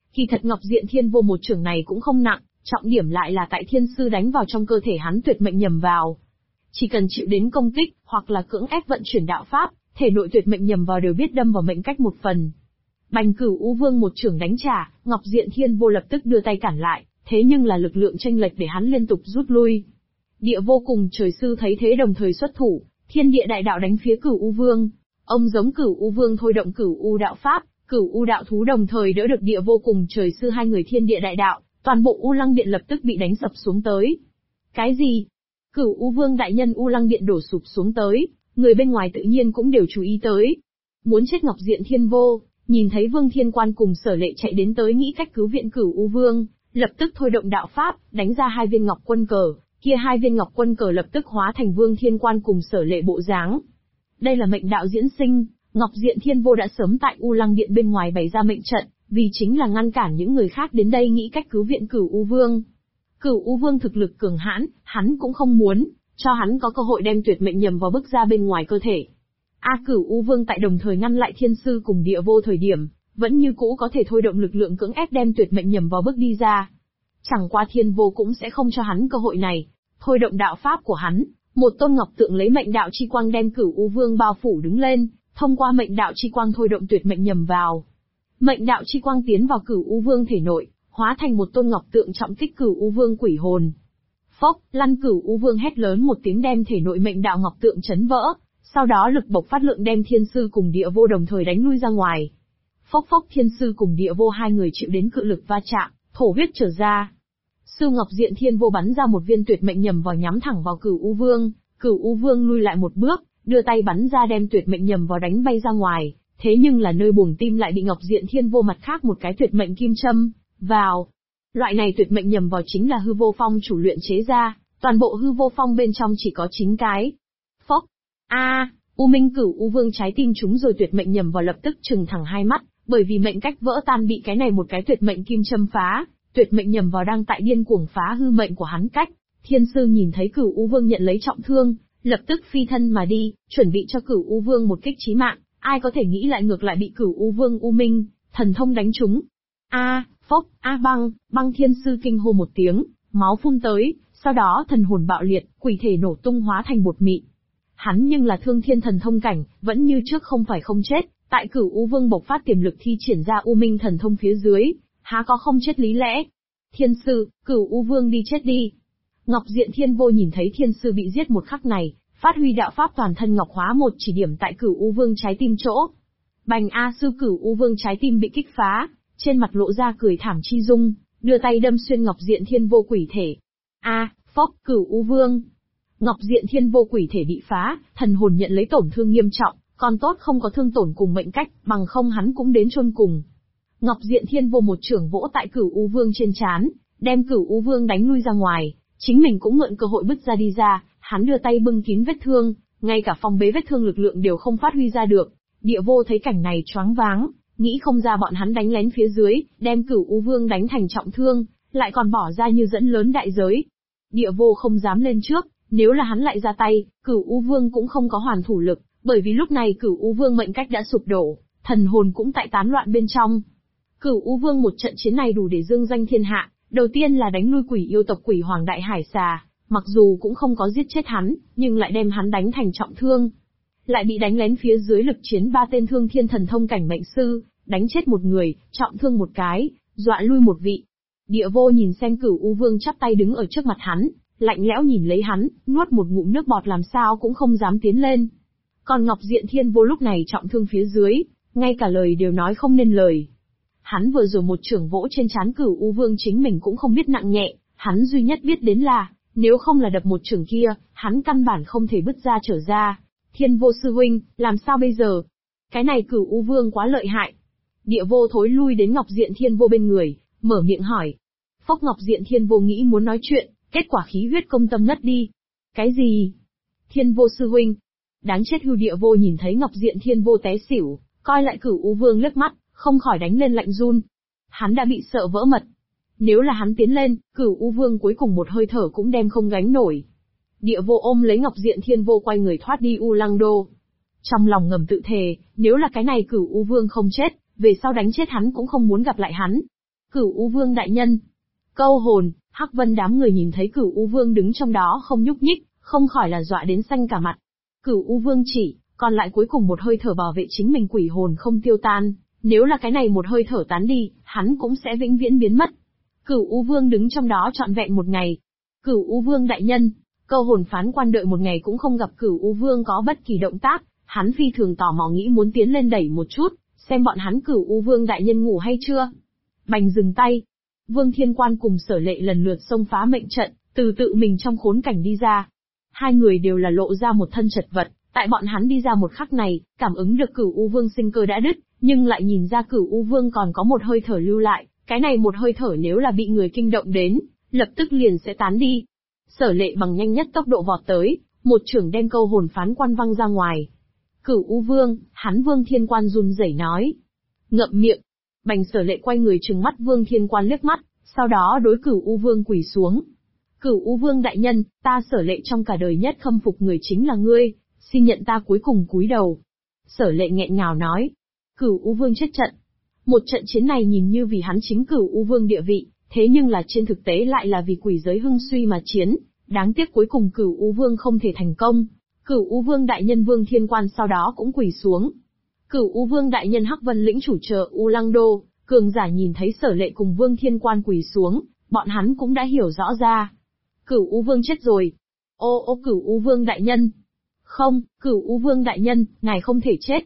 [SPEAKER 1] Kỳ thật Ngọc Diện Thiên Vô một chưởng này cũng không nặng, trọng điểm lại là tại thiên sư đánh vào trong cơ thể hắn tuyệt mệnh nhầm vào. Chỉ cần chịu đến công kích, hoặc là cưỡng ép vận chuyển đạo pháp, thể nội tuyệt mệnh nhầm vào đều biết đâm vào mệnh cách một phần. Bành Cửu U Vương một chưởng đánh trả, Ngọc Diện Thiên Vô lập tức đưa tay cản lại, thế nhưng là lực lượng chênh lệch để hắn liên tục rút lui. Địa Vô cùng trời sư thấy thế đồng thời xuất thủ, thiên địa đại đạo đánh phía Cửu U Vương. Ông giống Cửu U Vương thôi động Cửu U đạo pháp, Cửu U đạo thú đồng thời đỡ được Địa Vô cùng trời sư hai người thiên địa đại đạo, toàn bộ U Lăng Điện lập tức bị đánh sập xuống tới. Cái gì? Cửu U Vương đại nhân U Lăng Điện đổ sụp xuống tới, người bên ngoài tự nhiên cũng đều chú ý tới. Muốn chết Ngọc Diện Thiên Vô, nhìn thấy Vương Thiên Quan cùng Sở Lệ chạy đến tới nghĩ cách cứu viện Cửu U Vương, lập tức thôi động đạo pháp, đánh ra hai viên ngọc quân cờ, kia hai viên ngọc quân cờ lập tức hóa thành Vương Thiên Quan cùng Sở Lệ bộ dáng. Đây là mệnh đạo diễn sinh, Ngọc Diện Thiên Vô đã sớm tại U Lăng Điện bên ngoài bày ra mệnh trận, vì chính là ngăn cản những người khác đến đây nghĩ cách cứu viện Cửu U Vương. Cửu U Vương thực lực cường hãn, hắn cũng không muốn cho hắn có cơ hội đem tuyệt mệnh nhầm vào bức ra bên ngoài cơ thể. Cửu U Vương tại đồng thời ngăn lại thiên sư cùng Địa Vô thời điểm, vẫn như cũ có thể thôi động lực lượng cưỡng ép đem tuyệt mệnh nhầm vào bức đi ra. Chẳng qua Thiên Vô cũng sẽ không cho hắn cơ hội này, thôi động đạo pháp của hắn, một tôn ngọc tượng lấy mệnh đạo chi quang đem Cửu U Vương bao phủ đứng lên, thông qua mệnh đạo chi quang thôi động tuyệt mệnh nhầm vào. Mệnh đạo chi quang tiến vào Cửu U Vương thể nội, hóa thành một tôn ngọc tượng trọng kích Cửu U Vương quỷ hồn. Phốc, lăn Cửu U Vương hét lớn một tiếng đem thể nội mệnh đạo ngọc tượng chấn vỡ, sau đó lực bộc phát lượng đem thiên sư cùng Địa Vô đồng thời đánh lui ra ngoài. Phốc phốc, thiên sư cùng Địa Vô hai người chịu đến cự lực va chạm, thổ huyết trở ra. Sư Ngọc Diện Thiên Vô bắn ra một viên tuyệt mệnh nhầm vào nhắm thẳng vào Cửu U Vương, Cửu U Vương lui lại một bước, đưa tay bắn ra đem tuyệt mệnh nhầm vào đánh bay ra ngoài, thế nhưng là nơi buồng tim lại bị Ngọc Diện Thiên Vô mặt khác một cái tuyệt mệnh kim châm vào. Loại này tuyệt mệnh nhầm vào chính là hư vô phong chủ luyện chế ra, toàn bộ hư vô phong bên trong chỉ có chính cái. Phốc. U Minh Cửu U Vương trái tim trúng rồi tuyệt mệnh nhầm vào lập tức trừng thẳng hai mắt, bởi vì mệnh cách vỡ tan bị cái này một cái tuyệt mệnh kim châm phá, tuyệt mệnh nhầm vào đang tại điên cuồng phá hư mệnh của hắn cách. Thiên sư nhìn thấy Cửu U Vương nhận lấy trọng thương, lập tức phi thân mà đi, chuẩn bị cho Cửu U Vương một kích chí mạng, ai có thể nghĩ lại ngược lại bị Cửu U Vương U Minh thần thông đánh trúng. Phốc, băng thiên sư kinh hô một tiếng, máu phun tới, sau đó thần hồn bạo liệt, quỷ thể nổ tung hóa thành bột mịn. Hắn nhưng là thương thiên thần thông cảnh, vẫn như trước không phải không chết, tại Cửu U Vương bộc phát tiềm lực thi triển ra U Minh thần thông phía dưới, há có không chết lý lẽ. Thiên sư, Cửu U Vương đi chết đi. Ngọc Diện Thiên Vô nhìn thấy thiên sư bị giết một khắc này, phát huy đạo pháp toàn thân ngọc hóa một chỉ điểm tại Cửu U Vương trái tim chỗ. Bành sư Cửu U Vương trái tim bị kích phá, trên mặt lộ ra cười thảm chi dung, đưa tay đâm xuyên Ngọc Diện Thiên Vô quỷ thể. Phốc, Cửu U Vương. Ngọc Diện Thiên Vô quỷ thể bị phá, thần hồn nhận lấy tổn thương nghiêm trọng, còn tốt không có thương tổn cùng mệnh cách, bằng không hắn cũng đến chôn cùng. Ngọc Diện Thiên Vô một chưởng vỗ tại Cửu U Vương trên trán, đem Cửu U Vương đánh lui ra ngoài, chính mình cũng mượn cơ hội bứt ra đi ra, hắn đưa tay bưng kín vết thương, ngay cả phong bế vết thương lực lượng đều không phát huy ra được. Địa Vô thấy cảnh này choáng váng, nghĩ không ra bọn hắn đánh lén phía dưới, đem Cửu U Vương đánh thành trọng thương, lại còn bỏ ra như dẫn lớn đại giới. Địa Vô không dám lên trước, nếu là hắn lại ra tay, Cửu U Vương cũng không có hoàn thủ lực, bởi vì lúc này Cửu U Vương mệnh cách đã sụp đổ, thần hồn cũng tại tán loạn bên trong. Cửu U Vương một trận chiến này đủ để dương danh thiên hạ, đầu tiên là đánh lui quỷ yêu tộc Quỷ Hoàng Đại Hải Xà, mặc dù cũng không có giết chết hắn, nhưng lại đem hắn đánh thành trọng thương. Lại bị đánh lén phía dưới lực chiến ba tên thương thiên thần thông cảnh mệnh sư, đánh chết một người, trọng thương một cái, dọa lui một vị. Địa Vô nhìn xem Cửu U Vương chắp tay đứng ở trước mặt hắn, lạnh lẽo nhìn lấy hắn, nuốt một ngụm nước bọt làm sao cũng không dám tiến lên. Còn Ngọc Diện Thiên Vô lúc này trọng thương phía dưới, ngay cả lời đều nói không nên lời. Hắn vừa rồi một chưởng vỗ trên trán Cửu U Vương chính mình cũng không biết nặng nhẹ, hắn duy nhất biết đến là, nếu không là đập một chưởng kia, hắn căn bản không thể bứt ra trở ra. Thiên Vô sư huynh, làm sao bây giờ? Cái này Cửu U Vương quá lợi hại. Địa Vô thối lui đến Ngọc Diện Thiên Vô bên người, mở miệng hỏi. Phốc, Ngọc Diện Thiên Vô nghĩ muốn nói chuyện, kết quả khí huyết công tâm ngất đi. Cái gì? Thiên Vô sư huynh. Đáng chết hưu. Địa Vô nhìn thấy Ngọc Diện Thiên Vô té xỉu, coi lại Cửu U Vương liếc mắt, không khỏi đánh lên lạnh run. Hắn đã bị sợ vỡ mật. Nếu là hắn tiến lên, Cửu U Vương cuối cùng một hơi thở cũng đem không gánh nổi. Địa Vô ôm lấy Ngọc Diện Thiên Vô quay người thoát đi U Lăng Đô. Trong lòng ngầm tự thề, nếu là cái này Cửu U Vương không chết, về sau đánh chết hắn cũng không muốn gặp lại hắn. Cửu U Vương đại nhân. Câu hồn, Hắc Vân đám người nhìn thấy Cửu U Vương đứng trong đó không nhúc nhích, không khỏi là dọa đến xanh cả mặt. Cửu U Vương chỉ, còn lại cuối cùng một hơi thở bảo vệ chính mình quỷ hồn không tiêu tan, nếu là cái này một hơi thở tán đi, hắn cũng sẽ vĩnh viễn biến mất. Cửu U Vương đứng trong đó trọn vẹn một ngày. Cửu U Vương đại nhân, câu hồn phán quan đợi một ngày cũng không gặp Cửu U Vương có bất kỳ động tác, hắn phi thường tò mò nghĩ muốn tiến lên đẩy một chút, xem bọn hắn Cửu U Vương đại nhân ngủ hay chưa. Bành dừng tay. Vương Thiên Quan cùng Sở Lệ lần lượt xông phá mệnh trận, từ tự mình trong khốn cảnh đi ra. Hai người đều là lộ ra một thân chật vật, tại bọn hắn đi ra một khắc này, cảm ứng được Cửu U Vương sinh cơ đã đứt, nhưng lại nhìn ra Cửu U Vương còn có một hơi thở lưu lại, cái này một hơi thở nếu là bị người kinh động đến, lập tức liền sẽ tán đi. Sở Lệ bằng nhanh nhất tốc độ vọt tới, một chưởng đem câu hồn phán quan văng ra ngoài. Cửu U Vương, hắn Vương Thiên Quan run rẩy nói. Ngậm miệng. Bành Sở Lệ quay người trừng mắt Vương Thiên Quan liếc mắt, sau đó đối Cửu U Vương quỳ xuống. Cửu U Vương đại nhân, ta Sở Lệ trong cả đời nhất khâm phục người chính là ngươi, xin nhận ta cuối cùng cúi đầu. Sở Lệ nghẹn ngào nói. Cửu U Vương chết trận. Một trận chiến này nhìn như vì hắn chính Cửu U Vương địa vị, thế nhưng là trên thực tế lại là vì quỷ giới hưng suy mà chiến, đáng tiếc cuối cùng Cửu U Vương không thể thành công. Cửu U Vương đại nhân Vương Thiên Quan sau đó cũng quỳ xuống. Cửu U Vương đại nhân Hắc Vân lĩnh chủ chờ U Lăng Đô, cường giả nhìn thấy Sở Lệ cùng Vương Thiên Quan quỳ xuống, bọn hắn cũng đã hiểu rõ ra. Cửu U Vương chết rồi. Ô Cửu U Vương đại nhân. Không, Cửu U Vương đại nhân, ngài không thể chết.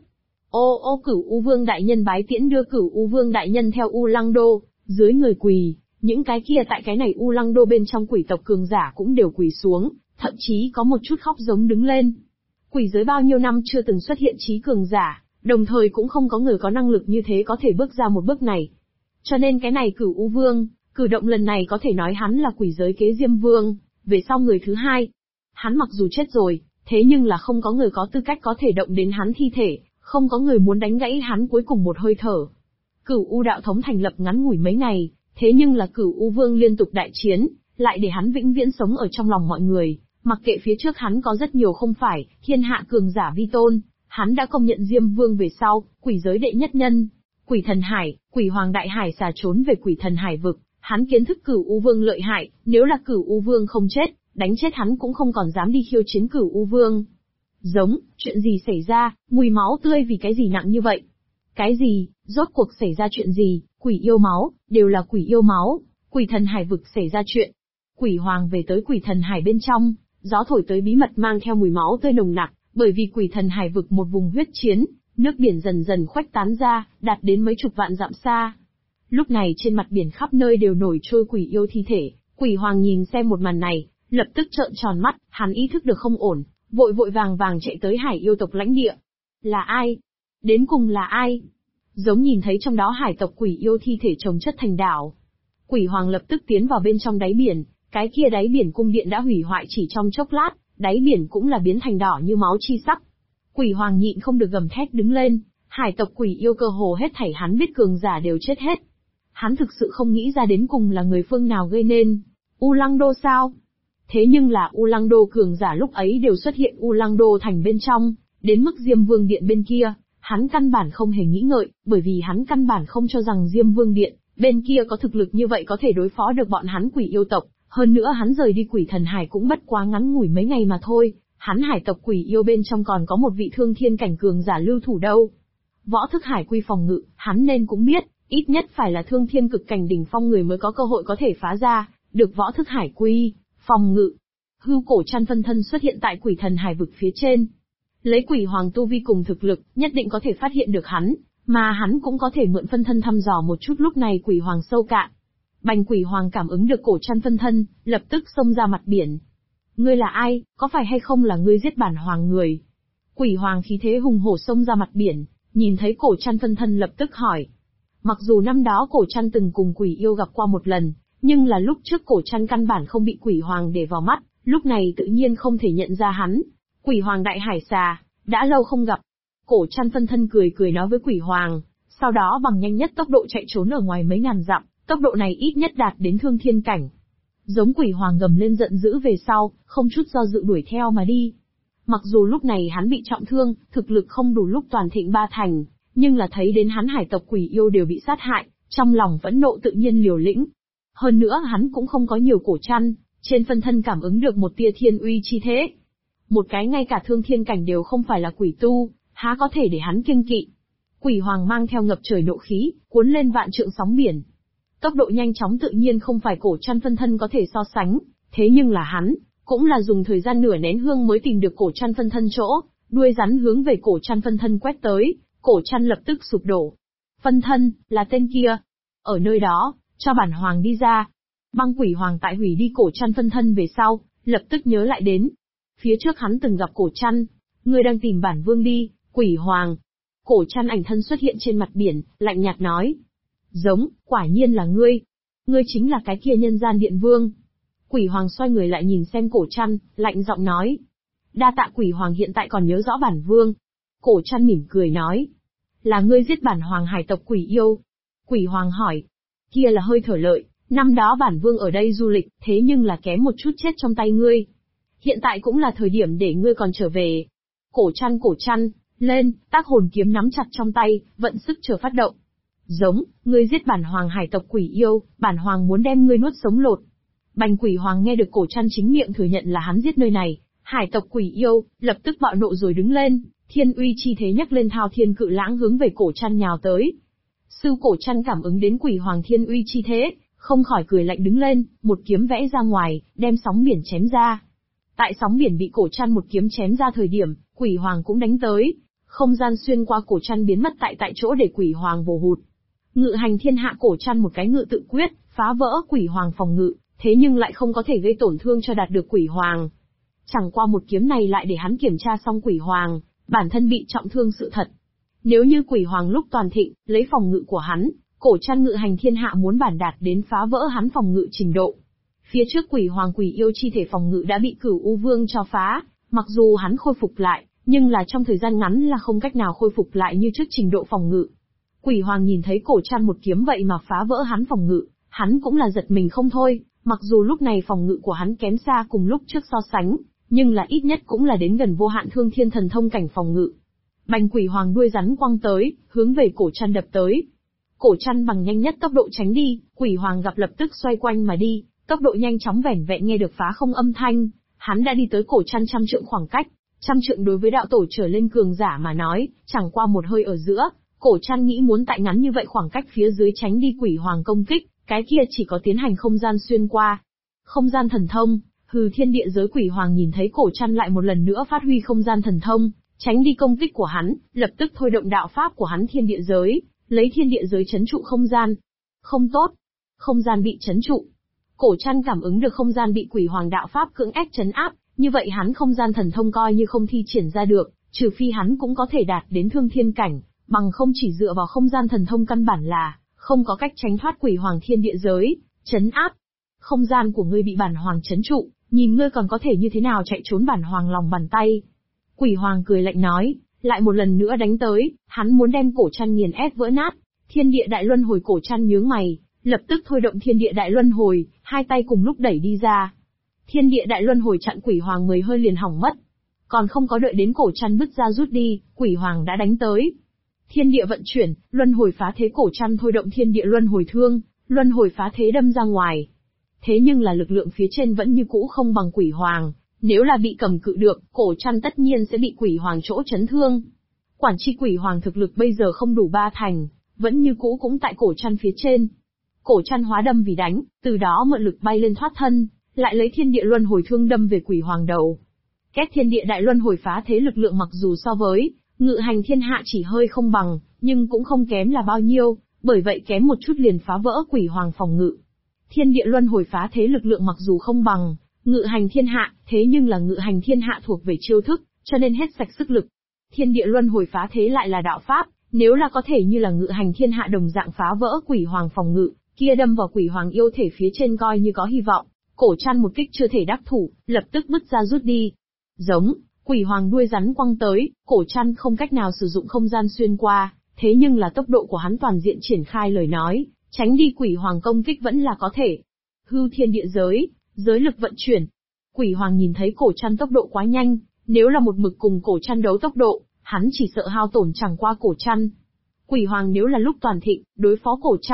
[SPEAKER 1] Ô Cửu U Vương đại nhân bái tiễn đưa Cửu U Vương đại nhân theo U Lăng Đô, dưới người quỳ, những cái kia tại cái này U Lăng Đô bên trong quỷ tộc cường giả cũng đều quỳ xuống, thậm chí có một chút khóc giống đứng lên. Quỷ giới bao nhiêu năm chưa từng xuất hiện trí cường giả, đồng thời cũng không có người có năng lực như thế có thể bước ra một bước này. Cho nên cái này Cửu U Vương, cử động lần này có thể nói hắn là quỷ giới kế Diêm Vương, về sau người thứ hai. Hắn mặc dù chết rồi, thế nhưng là không có người có tư cách có thể động đến hắn thi thể, không có người muốn đánh gãy hắn cuối cùng một hơi thở. Cửu U đạo thống thành lập ngắn ngủi mấy ngày, thế nhưng là Cửu U Vương liên tục đại chiến, lại để hắn vĩnh viễn sống ở trong lòng mọi người, mặc kệ phía trước hắn có rất nhiều không phải, thiên hạ cường giả vi tôn, hắn đã công nhận Diêm Vương về sau, quỷ giới đệ nhất nhân. Quỷ thần hải, quỷ hoàng đại hải xà trốn về quỷ thần hải vực, hắn kiến thức Cửu U Vương lợi hại, nếu là Cửu U Vương không chết, đánh chết hắn cũng không còn dám đi khiêu chiến Cửu U Vương. Giống, chuyện gì xảy ra, mùi máu tươi vì cái gì nặng như vậy? Cái gì, rốt cuộc xảy ra chuyện gì, quỷ yêu máu, đều là quỷ yêu máu, quỷ thần hải vực xảy ra chuyện. Quỷ hoàng về tới quỷ thần hải bên trong, gió thổi tới bí mật mang theo mùi máu tươi nồng nặc, bởi vì quỷ thần hải vực một vùng huyết chiến, nước biển dần dần khuếch tán ra, đạt đến mấy chục vạn dặm xa. Lúc này trên mặt biển khắp nơi đều nổi trôi quỷ yêu thi thể, quỷ hoàng nhìn xem một màn này, lập tức trợn tròn mắt, hắn ý thức được không ổn, vội vội vàng vàng chạy tới hải yêu tộc lãnh địa. Là ai? Đến cùng là ai? Giống nhìn thấy trong đó hải tộc quỷ yêu thi thể chồng chất thành đảo. Quỷ hoàng lập tức tiến vào bên trong đáy biển, cái kia đáy biển cung điện đã hủy hoại chỉ trong chốc lát, đáy biển cũng là biến thành đỏ như máu chi sắc. Quỷ hoàng nhịn không được gầm thét đứng lên, hải tộc quỷ yêu cơ hồ hết thảy hắn biết cường giả đều chết hết. Hắn thực sự không nghĩ ra đến cùng là người phương nào gây nên. U Lăng Đô sao? Thế nhưng là U Lăng Đô cường giả lúc ấy đều xuất hiện U Lăng Đô thành bên trong, đến mức Diêm Vương Điện bên kia, hắn căn bản không hề nghĩ ngợi, bởi vì hắn căn bản không cho rằng Diêm Vương Điện bên kia có thực lực như vậy có thể đối phó được bọn hắn quỷ yêu tộc, hơn nữa hắn rời đi quỷ thần hải cũng bất quá ngắn ngủi mấy ngày mà thôi, hắn hải tộc quỷ yêu bên trong còn có một vị thương thiên cảnh cường giả lưu thủ đâu. Võ thức hải quy phòng ngự, hắn nên cũng biết, ít nhất phải là thương thiên cực cảnh đỉnh phong người mới có cơ hội có thể phá ra, được võ thức hải quy, phòng ngự. Hưu cổ chăn phân thân xuất hiện tại quỷ thần hải vực phía trên. Lấy quỷ hoàng tu vi cùng thực lực, nhất định có thể phát hiện được hắn, mà hắn cũng có thể mượn phân thân thăm dò một chút lúc này quỷ hoàng sâu cạn. Bành quỷ hoàng cảm ứng được cổ chăn phân thân, lập tức xông ra mặt biển. Ngươi là ai, có phải hay không là ngươi giết bản hoàng người? Quỷ hoàng khí thế hùng hổ xông ra mặt biển, nhìn thấy cổ chăn phân thân lập tức hỏi. Mặc dù năm đó cổ chăn từng cùng quỷ yêu gặp qua một lần, nhưng là lúc trước cổ chăn căn bản không bị quỷ hoàng để vào mắt, lúc này tự nhiên không thể nhận ra hắn. Quỷ hoàng đại hải xà, đã lâu không gặp. Cổ chăn phân thân cười cười nói với quỷ hoàng, sau đó bằng nhanh nhất tốc độ chạy trốn ở ngoài mấy ngàn dặm, tốc độ này ít nhất đạt đến thương thiên cảnh. Giống quỷ hoàng gầm lên giận dữ về sau, không chút do dự đuổi theo mà đi. Mặc dù lúc này hắn bị trọng thương, thực lực không đủ lúc toàn thịnh ba thành, nhưng là thấy đến hắn hải tộc quỷ yêu đều bị sát hại, Trong lòng phẫn nộ tự nhiên liều lĩnh. Hơn nữa hắn cũng không có nhiều cổ chăn, trên phân thân cảm ứng được một tia thiên uy chi thế. Một cái ngay cả thương thiên cảnh đều không phải là quỷ tu, há có thể để hắn kiêng kỵ. Quỷ hoàng mang theo ngập trời nộ khí, cuốn lên vạn trượng sóng biển. Tốc độ nhanh chóng tự nhiên không phải cổ chăn phân thân có thể so sánh, thế nhưng là hắn, cũng là dùng thời gian nửa nén hương mới tìm được cổ chăn phân thân chỗ, đuôi rắn hướng về cổ chăn phân thân quét tới, cổ chăn lập tức sụp đổ. Phân thân, là tên kia. Ở nơi đó, cho bản hoàng đi ra. Băng quỷ hoàng tại hủy đi cổ chăn phân thân về sau, lập tức nhớ lại đến. Phía trước hắn từng gặp cổ chăn, ngươi đang tìm bản vương đi, quỷ hoàng. Cổ chăn ảnh thân xuất hiện trên mặt biển, lạnh nhạt nói. Giống, quả nhiên là ngươi. Ngươi chính là cái kia nhân gian điện vương. Quỷ hoàng xoay người lại nhìn xem cổ chăn, lạnh giọng nói. Đa tạ quỷ hoàng hiện tại còn nhớ rõ bản vương. Cổ chăn mỉm cười nói. Là ngươi giết bản hoàng hải tộc quỷ yêu. Quỷ hoàng hỏi. Kia là hơi thở lợi, năm đó bản vương ở đây du lịch, thế nhưng là kém một chút chết trong tay ngươi. Hiện tại cũng là thời điểm để ngươi còn trở về. Cổ chăn, lên, tác hồn kiếm nắm chặt trong tay, vận sức chờ phát động. Giống, ngươi giết bản hoàng hải tộc quỷ yêu, bản hoàng muốn đem ngươi nuốt sống lột. Bành quỷ hoàng nghe được cổ chăn chính miệng thừa nhận là hắn giết nơi này, hải tộc quỷ yêu, lập tức bạo nộ rồi đứng lên, thiên uy chi thế nhắc lên thao thiên cự lãng hướng về cổ chăn nhào tới. Sư cổ chăn cảm ứng đến quỷ hoàng thiên uy chi thế, không khỏi cười lạnh đứng lên, một kiếm vẽ ra ngoài, đem sóng biển chém ra. Tại sóng biển bị cổ chăn một kiếm chém ra thời điểm, quỷ hoàng cũng đánh tới, không gian xuyên qua cổ chăn biến mất tại chỗ để quỷ hoàng vồ hụt. Ngự hành thiên hạ cổ chăn một cái ngự tự quyết, phá vỡ quỷ hoàng phòng ngự, thế nhưng lại không có thể gây tổn thương cho đạt được quỷ hoàng. Chẳng qua một kiếm này lại để hắn kiểm tra xong quỷ hoàng, bản thân bị trọng thương sự thật. Nếu như quỷ hoàng lúc toàn thịnh, lấy phòng ngự của hắn, cổ chăn ngự hành thiên hạ muốn bản đạt đến phá vỡ hắn phòng ngự trình độ. Phía trước quỷ hoàng quỷ yêu chi thể phòng ngự đã bị Cửu U Vương cho phá, mặc dù hắn khôi phục lại, nhưng là trong thời gian ngắn là không cách nào khôi phục lại như trước trình độ phòng ngự. Quỷ hoàng nhìn thấy cổ chăn một kiếm vậy mà phá vỡ hắn phòng ngự, hắn cũng là giật mình không thôi, mặc dù lúc này phòng ngự của hắn kém xa cùng lúc trước so sánh, nhưng là ít nhất cũng là đến gần vô hạn thương thiên thần thông cảnh phòng ngự. Bành quỷ hoàng đuôi rắn quăng tới, hướng về cổ chăn đập tới. Cổ chăn bằng nhanh nhất tốc độ tránh đi, quỷ hoàng gặp lập tức xoay quanh mà đi, tốc độ nhanh chóng vẻn vẹn nghe được phá không âm thanh, hắn đã đi tới cổ chăn 100 trượng khoảng cách. 100 trượng đối với đạo tổ trở lên cường giả mà nói, chẳng qua một hơi ở giữa, cổ chăn nghĩ muốn tại ngắn như vậy khoảng cách phía dưới tránh đi quỷ hoàng công kích, cái kia chỉ có tiến hành không gian xuyên qua. Không gian thần thông, hừ thiên địa giới quỷ hoàng nhìn thấy cổ chăn lại một lần nữa phát huy không gian thần thông, tránh đi công kích của hắn, lập tức thôi động đạo pháp của hắn thiên địa giới, lấy thiên địa giới chấn trụ không gian. Không tốt, không gian bị chấn trụ. Cổ chăn cảm ứng được không gian bị quỷ hoàng đạo pháp cưỡng ép chấn áp, như vậy hắn không gian thần thông coi như không thi triển ra được, trừ phi hắn cũng có thể đạt đến thương thiên cảnh, bằng không chỉ dựa vào không gian thần thông căn bản là không có cách tránh thoát quỷ hoàng thiên địa giới chấn áp. Không gian của ngươi bị bản hoàng chấn trụ, nhìn ngươi còn có thể như thế nào chạy trốn bản hoàng lòng bàn tay. Quỷ hoàng cười lạnh nói, lại một lần nữa đánh tới, hắn muốn đem cổ chăn nghiền ép vỡ nát. Thiên địa đại luân hồi cổ chăn nhướng mày, lập tức thôi động thiên địa đại luân hồi, hai tay cùng lúc đẩy đi ra. Thiên địa đại luân hồi chặn quỷ hoàng 10 hơi liền hỏng mất. Còn không có đợi đến cổ chăn bứt ra rút đi, quỷ hoàng đã đánh tới. Thiên địa vận chuyển, luân hồi phá thế cổ chăn thôi động thiên địa luân hồi thương, luân hồi phá thế đâm ra ngoài. Thế nhưng là lực lượng phía trên vẫn như cũ không bằng quỷ hoàng, nếu là bị cầm cự được, cổ chăn tất nhiên sẽ bị quỷ hoàng chỗ chấn thương. Quản chi quỷ hoàng thực lực bây giờ không đủ 3 thành, vẫn như cũ cũng tại cổ chăn phía trên. Cổ chăn hóa đâm vì đánh, từ đó mượn lực bay lên thoát thân, lại lấy thiên địa luân hồi thương đâm về quỷ hoàng đầu. Két thiên địa đại luân hồi phá thế lực lượng mặc dù so với ngự hành thiên hạ chỉ hơi không bằng, nhưng cũng không kém là bao nhiêu, bởi vậy kém một chút liền phá vỡ quỷ hoàng phòng ngự. Thiên địa luân hồi phá thế lực lượng mặc dù không bằng ngự hành thiên hạ, thế nhưng là ngự hành thiên hạ thuộc về chiêu thức, cho nên hết sạch sức lực. Thiên địa luân hồi phá thế lại là đạo pháp, nếu là có thể như là ngự hành thiên hạ đồng dạng phá vỡ quỷ hoàng phòng ngự, kia đâm vào quỷ hoàng yêu thể phía trên coi như có hy vọng. Cổ chăn một kích chưa thể đắc thủ, lập tức bứt ra rút đi. Giống, quỷ hoàng đuôi rắn quăng tới, cổ chăn không cách nào sử dụng không gian xuyên qua, thế nhưng là tốc độ của hắn toàn diện triển khai lời nói, tránh đi quỷ hoàng công kích vẫn là có thể. Hư thiên địa giới, giới lực vận chuyển. Quỷ hoàng nhìn thấy cổ chăn tốc độ quá nhanh, nếu là một mực cùng cổ chăn đấu tốc độ, hắn chỉ sợ hao tổn chẳng qua cổ chăn. Quỷ hoàng nếu là lúc toàn thịnh, đối phó cổ chăn,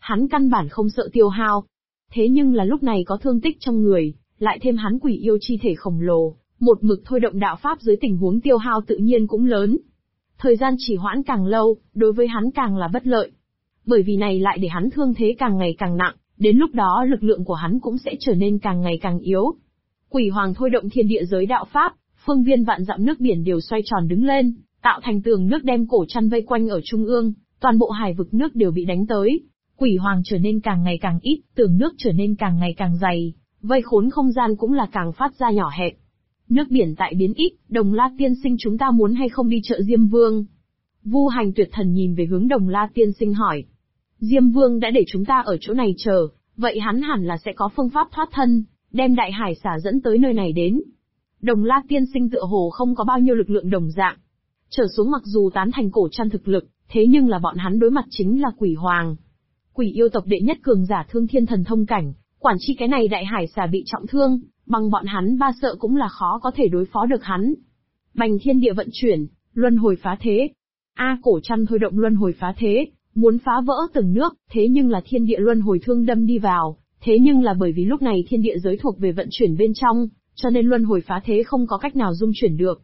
[SPEAKER 1] Hắn căn bản không sợ tiêu hao. Thế nhưng là lúc này có thương tích trong người, lại thêm hắn quỷ yêu chi thể khổng lồ, một mực thôi động đạo pháp dưới tình huống tiêu hao tự nhiên cũng lớn. Thời gian trì hoãn càng lâu, đối với hắn càng là bất lợi. Bởi vì này lại để hắn thương thế càng ngày càng nặng, đến lúc đó lực lượng của hắn cũng sẽ trở nên càng ngày càng yếu. Quỷ Hoàng thôi động thiên địa giới đạo pháp, phương viên vạn dặm nước biển đều xoay tròn đứng lên, tạo thành tường nước đem cổ chăn vây quanh ở trung ương, toàn bộ hải vực nước đều bị đánh tới. Quỷ Hoàng trở nên càng ngày càng ít, tường nước trở nên càng ngày càng dày, vây khốn không gian cũng là càng phát ra nhỏ hẹp. Nước biển tại biến ít, Đồng La tiên sinh chúng ta muốn hay không đi chợ Diêm Vương? Vu Hành Tuyệt Thần nhìn về hướng Đồng La tiên sinh hỏi. Diêm Vương đã để chúng ta ở chỗ này chờ, vậy hắn hẳn là sẽ có phương pháp thoát thân, đem đại hải xả dẫn tới nơi này đến. Đồng La tiên sinh tựa hồ không có bao nhiêu lực lượng đồng dạng. Trở xuống mặc dù tán thành cổ chăn thực lực, thế nhưng là bọn hắn đối mặt chính là Quỷ Hoàng. Quỷ yêu tộc đệ nhất cường giả thương thiên thần thông cảnh, quản chi cái này đại hải xả bị trọng thương, bằng bọn hắn ba sợ cũng là khó có thể đối phó được hắn. Bành thiên địa vận chuyển, luân hồi phá thế. Cổ chăn thôi động luân hồi phá thế, muốn phá vỡ từng nước, thế nhưng là thiên địa luân hồi thương đâm đi vào, thế nhưng là bởi vì lúc này thiên địa giới thuộc về vận chuyển bên trong, cho nên luân hồi phá thế không có cách nào dung chuyển được.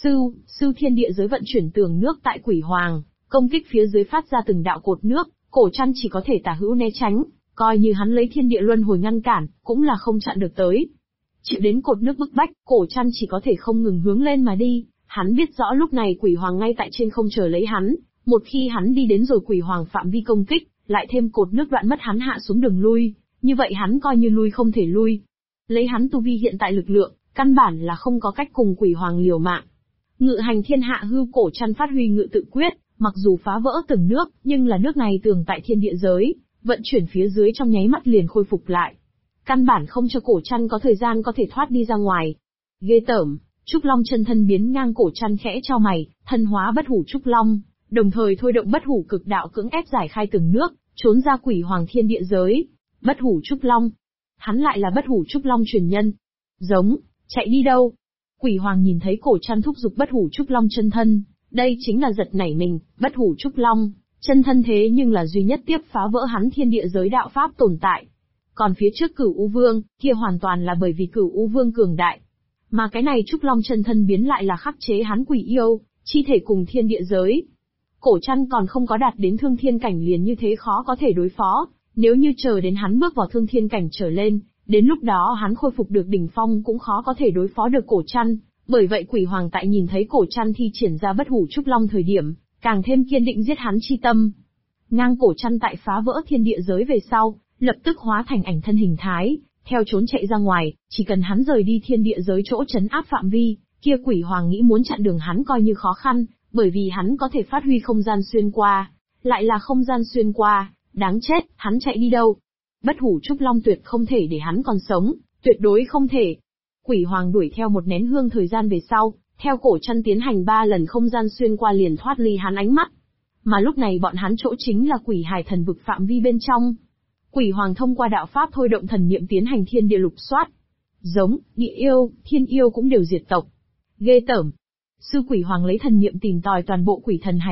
[SPEAKER 1] Sư thiên địa giới vận chuyển tường nước tại Quỷ Hoàng, công kích phía dưới phát ra từng đạo cột nước, cổ chăn chỉ có thể tả hữu né tránh, coi như hắn lấy thiên địa luân hồi ngăn cản, cũng là không chặn được tới. Chịu đến cột nước bức bách, cổ chăn chỉ có thể không ngừng hướng lên mà đi, hắn biết rõ lúc này Quỷ Hoàng ngay tại trên không chờ lấy hắn, một khi hắn đi đến rồi Quỷ Hoàng phạm vi công kích, lại thêm cột nước đoạn mất hắn hạ xuống đường lui, như vậy hắn coi như lui không thể lui. Lấy hắn tu vi hiện tại lực lượng, căn bản là không có cách cùng Quỷ Hoàng liều mạng. Ngự hành thiên hạ hưu cổ chăn phát huy ngự tự quyết, mặc dù phá vỡ từng nước, nhưng là nước này tường tại thiên địa giới, vận chuyển phía dưới trong nháy mắt liền khôi phục lại. Căn bản không cho cổ chăn có thời gian có thể thoát đi ra ngoài. Ghê tởm, Trúc Long chân thân biến ngang cổ chăn khẽ cho mày, thân hóa bất hủ Trúc Long, đồng thời thôi động bất hủ cực đạo cưỡng ép giải khai từng nước, trốn ra Quỷ Hoàng thiên địa giới. Bất hủ Trúc Long. Hắn lại là bất hủ Trúc Long truyền nhân. Giống, chạy đi đâu? Quỷ Hoàng nhìn thấy cổ chăn thúc giục bất hủ Trúc Long chân thân, đây chính là giật nảy mình, bất hủ Trúc Long, chân thân thế nhưng là duy nhất tiếp phá vỡ hắn thiên địa giới đạo pháp tồn tại. Còn phía trước Cửu U Vương, kia hoàn toàn là bởi vì Cửu U Vương cường đại. Mà cái này Trúc Long chân thân biến lại là khắc chế hắn quỷ yêu, chi thể cùng thiên địa giới. Cổ chăn còn không có đạt đến thương thiên cảnh liền như thế khó có thể đối phó, nếu như chờ đến hắn bước vào thương thiên cảnh trở lên, đến lúc đó hắn khôi phục được đỉnh phong cũng khó có thể đối phó được cổ chăn. Bởi vậy Quỷ Hoàng tại nhìn thấy cổ chăn thi triển ra bất hủ Trúc Long thời điểm, càng thêm kiên định giết hắn chi tâm. Ngang cổ chăn tại phá vỡ thiên địa giới về sau, lập tức hóa thành ảnh thân hình thái, theo trốn chạy ra ngoài, chỉ cần hắn rời đi thiên địa giới chỗ trấn áp phạm vi, kia Quỷ Hoàng nghĩ muốn chặn đường hắn coi như khó khăn, bởi vì hắn có thể phát huy không gian xuyên qua, lại là không gian xuyên qua, đáng chết, hắn chạy đi đâu? Bất hủ Trúc Long tuyệt không thể để hắn còn sống, tuyệt đối không thể. Quỷ Hoàng đuổi theo một nén hương thời gian về sau, theo cổ chăn tiến hành 3 lần không gian xuyên qua liền thoát ly hắn ánh mắt. Mà lúc này bọn hắn chỗ chính là Quỷ Hải thần vực phạm vi bên trong. Quỷ Hoàng thông qua đạo pháp thôi động thần niệm tiến hành thiên địa lục soát. Giống, địa yêu, thiên yêu cũng đều diệt tộc. Ghê tởm. Sư Quỷ Hoàng lấy thần niệm tìm tòi toàn bộ quỷ thần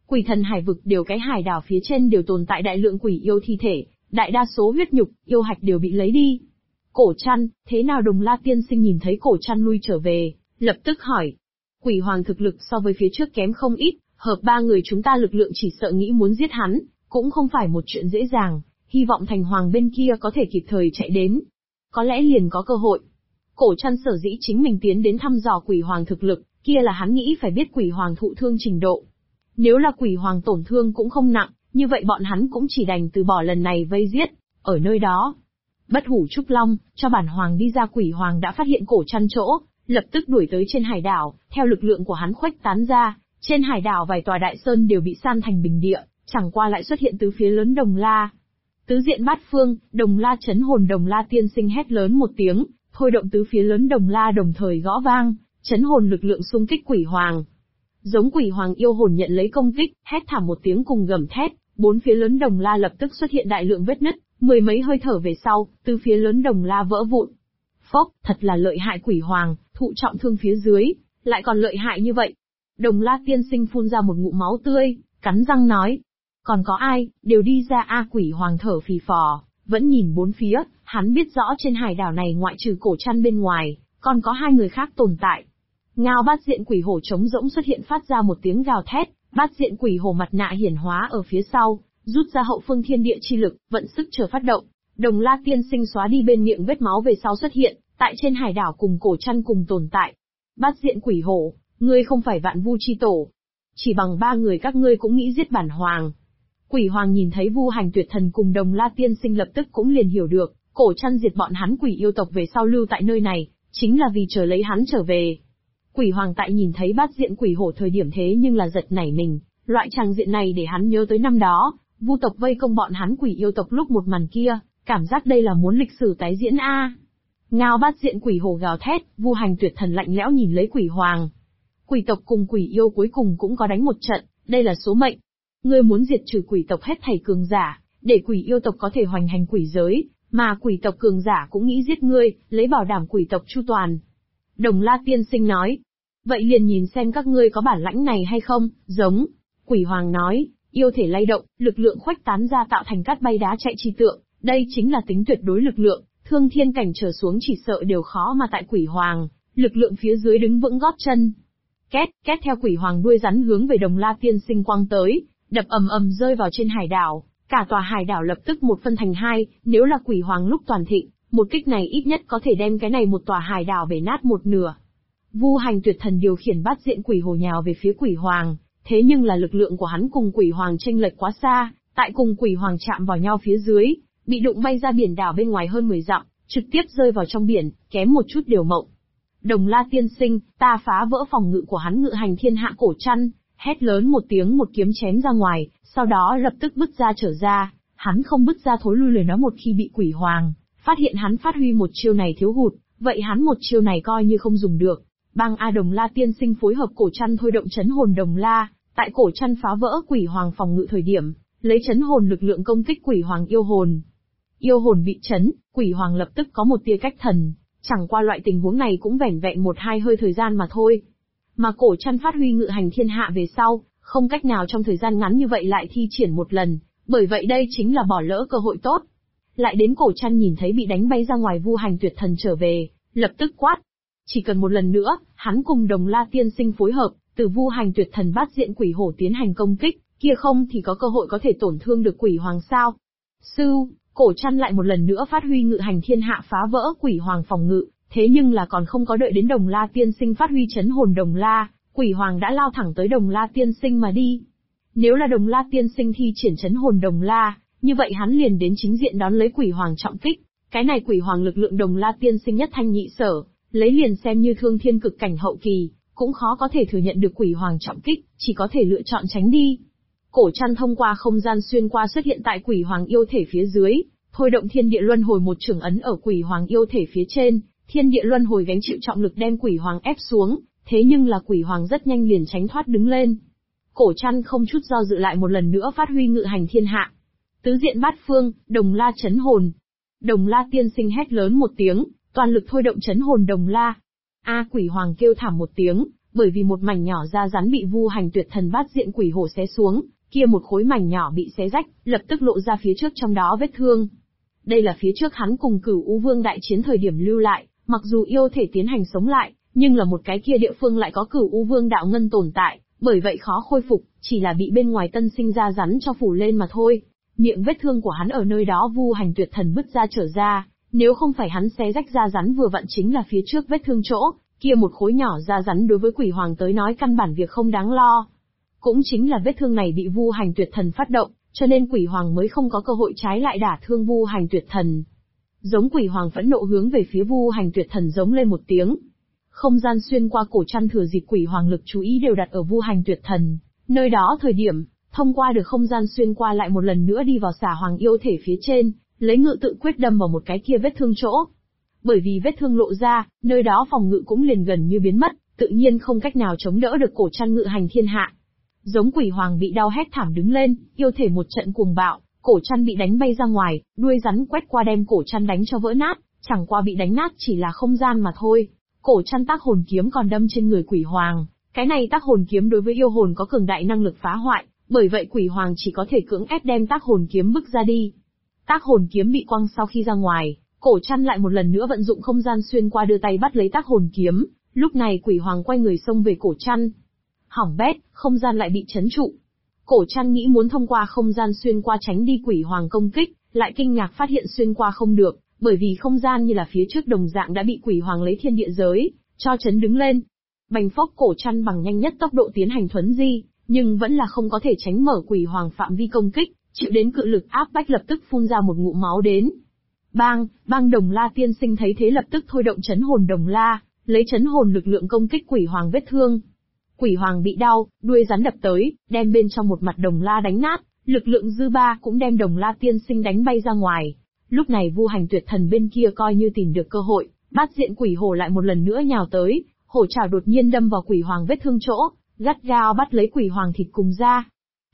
[SPEAKER 1] hải vực đều cái hải đảo phía trên đều tồn tại đại lượng quỷ yêu thi thể, đại đa số huyết nhục, yêu hạch đều bị lấy đi. Cổ chăn, thế nào Đồng La tiên sinh nhìn thấy cổ chăn lui trở về, lập tức hỏi. Quỷ Hoàng thực lực so với phía trước kém không ít, hợp 3 người chúng ta lực lượng chỉ sợ nghĩ muốn giết hắn, cũng không phải một chuyện dễ dàng, hy vọng Thành Hoàng bên kia có thể kịp thời chạy đến. Có lẽ liền có cơ hội. Cổ chăn sở dĩ chính mình tiến đến thăm dò Quỷ Hoàng thực lực, kia là hắn nghĩ phải biết Quỷ Hoàng thụ thương trình độ. Nếu là Quỷ Hoàng tổn thương cũng không nặng, như vậy bọn hắn cũng chỉ đành từ bỏ lần này vây giết, ở nơi đó. Bất hủ Trúc Long, cho bản Hoàng đi ra. Quỷ Hoàng đã phát hiện cổ chăn chỗ, lập tức đuổi tới trên hải đảo, theo lực lượng của hắn khuếch tán ra, trên hải đảo vài tòa đại sơn đều bị san thành bình địa, chẳng qua lại xuất hiện tứ phía lớn Đồng La. Tứ diện bát phương, Đồng La chấn hồn. Đồng La tiên sinh hét lớn một tiếng, thôi động tứ phía lớn Đồng La đồng thời gõ vang, chấn hồn lực lượng xung kích Quỷ Hoàng. Giống Quỷ Hoàng yêu hồn nhận lấy công kích, hét thảm một tiếng cùng gầm thét, bốn phía lớn Đồng La lập tức xuất hiện đại lượng vết nứt, 10 mấy hơi thở về sau, tứ phía lớn Đồng La vỡ vụn. Phốc, thật là lợi hại. Quỷ Hoàng, thụ trọng thương phía dưới, lại còn lợi hại như vậy. Đồng La tiên sinh phun ra một ngụm máu tươi, cắn răng nói. Còn có ai, đều đi ra a. Quỷ hoàng thở phì phò, vẫn nhìn bốn phía, hắn biết rõ trên hải đảo này ngoại trừ Cổ Trăn bên ngoài, còn có hai người khác tồn tại. Ngao Bát Diện Quỷ Hổ trống rỗng xuất hiện phát ra một tiếng gào thét, Bát Diện Quỷ Hổ mặt nạ hiển hóa ở phía sau, rút ra hậu phương thiên địa chi lực, vận sức chờ phát động. Đồng La Tiên Sinh xóa đi bên miệng vết máu về sau xuất hiện, tại trên hải đảo cùng Cổ Trăn cùng tồn tại. Bát Diện Quỷ Hổ, ngươi không phải Vạn Vu chi tổ. Chỉ bằng ba người các ngươi cũng nghĩ giết bản hoàng. Quỷ hoàng nhìn thấy Vu Hành Tuyệt Thần cùng Đồng La Tiên Sinh lập tức cũng liền hiểu được, Cổ Trăn diệt bọn hắn quỷ yêu tộc về sau lưu tại nơi này, chính là vì chờ lấy hắn trở về. Quỷ hoàng tại nhìn thấy Bát Diện Quỷ Hổ thời điểm thế nhưng là giật nảy mình, loại tràng diện này để hắn nhớ tới năm đó, Vu tộc vây công bọn hắn quỷ yêu tộc lúc một màn kia, cảm giác đây là muốn lịch sử tái diễn a. Ngao Bát Diện Quỷ Hổ gào thét, Vu Hành Tuyệt Thần lạnh lẽo nhìn lấy quỷ hoàng. Quỷ tộc cùng quỷ yêu cuối cùng cũng có đánh một trận, đây là số mệnh. Ngươi muốn diệt trừ quỷ tộc hết thảy cường giả, để quỷ yêu tộc có thể hoành hành quỷ giới, mà quỷ tộc cường giả cũng nghĩ giết ngươi, lấy bảo đảm quỷ tộc chu toàn. Đồng La Tiên Sinh nói. Vậy liền nhìn xem các ngươi có bản lãnh này hay không, giống. Quỷ hoàng nói, yêu thể lay động, lực lượng khuếch tán ra tạo thành cát bay đá chạy chi tượng, đây chính là tính tuyệt đối lực lượng, thương thiên cảnh trở xuống chỉ sợ đều khó mà tại quỷ hoàng, lực lượng phía dưới đứng vững gót chân. Két, két theo quỷ hoàng đuôi rắn hướng về Đồng La Tiên Sinh quăng tới, đập ầm ầm rơi vào trên hải đảo, cả tòa hải đảo lập tức một phân thành hai, nếu là quỷ hoàng lúc toàn thịnh, một kích này ít nhất có thể đem cái này một tòa hải đảo bể nát một nửa. Vu Hành Tuyệt Thần điều khiển Bát Diện Quỷ Hổ nhào về phía quỷ hoàng, thế nhưng là lực lượng của hắn cùng quỷ hoàng chênh lệch quá xa, tại cùng quỷ hoàng chạm vào nhau phía dưới, bị đụng bay ra biển đảo bên ngoài hơn 10 dặm, trực tiếp rơi vào trong biển, kém một chút đều mộng. Đồng La Tiên Sinh, ta phá vỡ phòng ngự của hắn ngự hành thiên hạ Cổ Trăn, hét lớn một tiếng một kiếm chém ra ngoài, sau đó lập tức bứt ra trở ra, hắn không bứt ra thối lui lời nói một khi bị quỷ hoàng, phát hiện hắn phát huy một chiêu này thiếu hụt, vậy hắn một chiêu này coi như không dùng được. Bang A Đồng La Tiên Sinh phối hợp Cổ Trăn thôi động chấn hồn Đồng La, tại Cổ Trăn phá vỡ quỷ hoàng phòng ngự thời điểm, lấy chấn hồn lực lượng công kích quỷ hoàng yêu hồn. Yêu hồn bị chấn, quỷ hoàng lập tức có một tia cách thần, chẳng qua loại tình huống này cũng vẻn vẹn một hai hơi thời gian mà thôi. Mà Cổ Trăn phát huy ngự hành thiên hạ về sau, không cách nào trong thời gian ngắn như vậy lại thi triển một lần, bởi vậy đây chính là bỏ lỡ cơ hội tốt. Lại đến Cổ Trăn nhìn thấy bị đánh bay ra ngoài Vu Hành Tuyệt Thần trở về, lập tức quát. Chỉ cần một lần nữa, hắn cùng Đồng La Tiên Sinh phối hợp, từ Vu Hành Tuyệt Thần Bát Diện Quỷ Hổ tiến hành công kích, kia không thì có cơ hội có thể tổn thương được quỷ hoàng sao. Cổ Trăn lại một lần nữa phát huy ngự hành thiên hạ phá vỡ quỷ hoàng phòng ngự, thế nhưng là còn không có đợi đến Đồng La Tiên Sinh phát huy chấn hồn Đồng La, quỷ hoàng đã lao thẳng tới Đồng La Tiên Sinh mà đi. Nếu là Đồng La Tiên Sinh thi triển chấn hồn Đồng La, như vậy hắn liền đến chính diện đón lấy quỷ hoàng trọng kích, cái này quỷ hoàng lực lượng Đồng La Tiên Sinh nhất thanh nhị sở, lấy liền xem như thương thiên cực cảnh hậu kỳ, cũng khó có thể thừa nhận được quỷ hoàng trọng kích, chỉ có thể lựa chọn tránh đi. Cổ Trăn thông qua không gian xuyên qua xuất hiện tại quỷ hoàng yêu thể phía dưới, thôi động thiên địa luân hồi một chưởng ấn ở quỷ hoàng yêu thể phía trên, thiên địa luân hồi gánh chịu trọng lực đem quỷ hoàng ép xuống, thế nhưng là quỷ hoàng rất nhanh liền tránh thoát đứng lên. Cổ Trăn không chút do dự lại một lần nữa phát huy ngự hành thiên hạ. Tứ diện bát phương, Đồng La chấn hồn. Đồng La Tiên Sinh hét lớn một tiếng, toàn lực thôi động chấn hồn Đồng La. Quỷ hoàng kêu thảm một tiếng, bởi vì một mảnh nhỏ da rắn bị Vu Hành Tuyệt Thần Bát Diện Quỷ Hổ xé xuống, kia một khối mảnh nhỏ bị xé rách, lập tức lộ ra phía trước trong đó vết thương. Đây là phía trước hắn cùng Cửu U Vương đại chiến thời điểm lưu lại, mặc dù yêu thể tiến hành sống lại, nhưng là một cái kia địa phương lại có Cửu U Vương đạo ngân tồn tại, bởi vậy khó khôi phục, chỉ là bị bên ngoài tân sinh da rắn cho phủ lên mà thôi. Miệng vết thương của hắn ở nơi đó Vu Hành Tuyệt Thần bứt ra trở ra, nếu không phải hắn xé rách da rắn vừa vặn chính là phía trước vết thương chỗ, kia một khối nhỏ da rắn đối với quỷ hoàng tới nói căn bản việc không đáng lo. Cũng chính là vết thương này bị Vu Hành Tuyệt Thần phát động, cho nên quỷ hoàng mới không có cơ hội trái lại đả thương Vu Hành Tuyệt Thần. Giống quỷ hoàng phẫn nộ hướng về phía Vu Hành Tuyệt Thần giống lên một tiếng. Không gian xuyên qua Cổ Trăn thừa dịp quỷ hoàng lực chú ý đều đặt ở Vu Hành Tuyệt Thần, nơi đó thời điểm, thông qua được không gian xuyên qua lại một lần nữa đi vào xà hoàng yêu thể phía trên, lấy ngự tự quyết đâm vào một cái kia vết thương chỗ. Bởi vì vết thương lộ ra, nơi đó phòng ngự cũng liền gần như biến mất, tự nhiên không cách nào chống đỡ được Cổ Trăn ngự hành thiên hạ. Giống quỷ hoàng bị đau hét thảm đứng lên, yêu thể một trận cuồng bạo, Cổ Trăn bị đánh bay ra ngoài, đuôi rắn quét qua đem Cổ Trăn đánh cho vỡ nát, chẳng qua bị đánh nát chỉ là không gian mà thôi. Cổ Trăn tác hồn kiếm còn đâm trên người quỷ hoàng, cái này tác hồn kiếm đối với yêu hồn có cường đại năng lực phá hoại, Bởi vậy quỷ hoàng chỉ có thể cưỡng ép đem tác hồn kiếm bức ra đi. Tác hồn kiếm bị quăng sau khi ra ngoài, Cổ Trăn lại một lần nữa vận dụng không gian xuyên qua đưa tay bắt lấy tác hồn kiếm, lúc này quỷ hoàng quay người xông về Cổ Trăn. Hỏng bét, không gian lại bị trấn trụ. Cổ Trăn nghĩ muốn thông qua không gian xuyên qua tránh đi quỷ hoàng công kích, lại kinh ngạc phát hiện xuyên qua không được, bởi vì không gian như là phía trước đồng dạng đã bị quỷ hoàng lấy thiên địa giới cho chấn đứng lên. Bành phốc, Cổ Trăn bằng nhanh nhất tốc độ tiến hành thuấn di, nhưng vẫn là không có thể tránh mở quỷ hoàng phạm vi công kích, chịu đến cự lực áp bách lập tức phun ra một ngụm máu đến. Bang, bang, Đồng La tiên sinh thấy thế lập tức thôi động chấn hồn Đồng La, lấy chấn hồn lực lượng công kích quỷ hoàng vết thương. Quỷ hoàng bị đau, đuôi rắn đập tới, đem bên trong một mặt Đồng La đánh nát, lực lượng dư ba cũng đem Đồng La tiên sinh đánh bay ra ngoài. Lúc này Vu Hành Tuyệt Thần bên kia coi như tìm được cơ hội, bát diện quỷ hổ lại một lần nữa nhào tới, hổ trảo đột nhiên đâm vào quỷ hoàng vết thương chỗ, gắt gao bắt lấy quỷ hoàng thịt cùng da.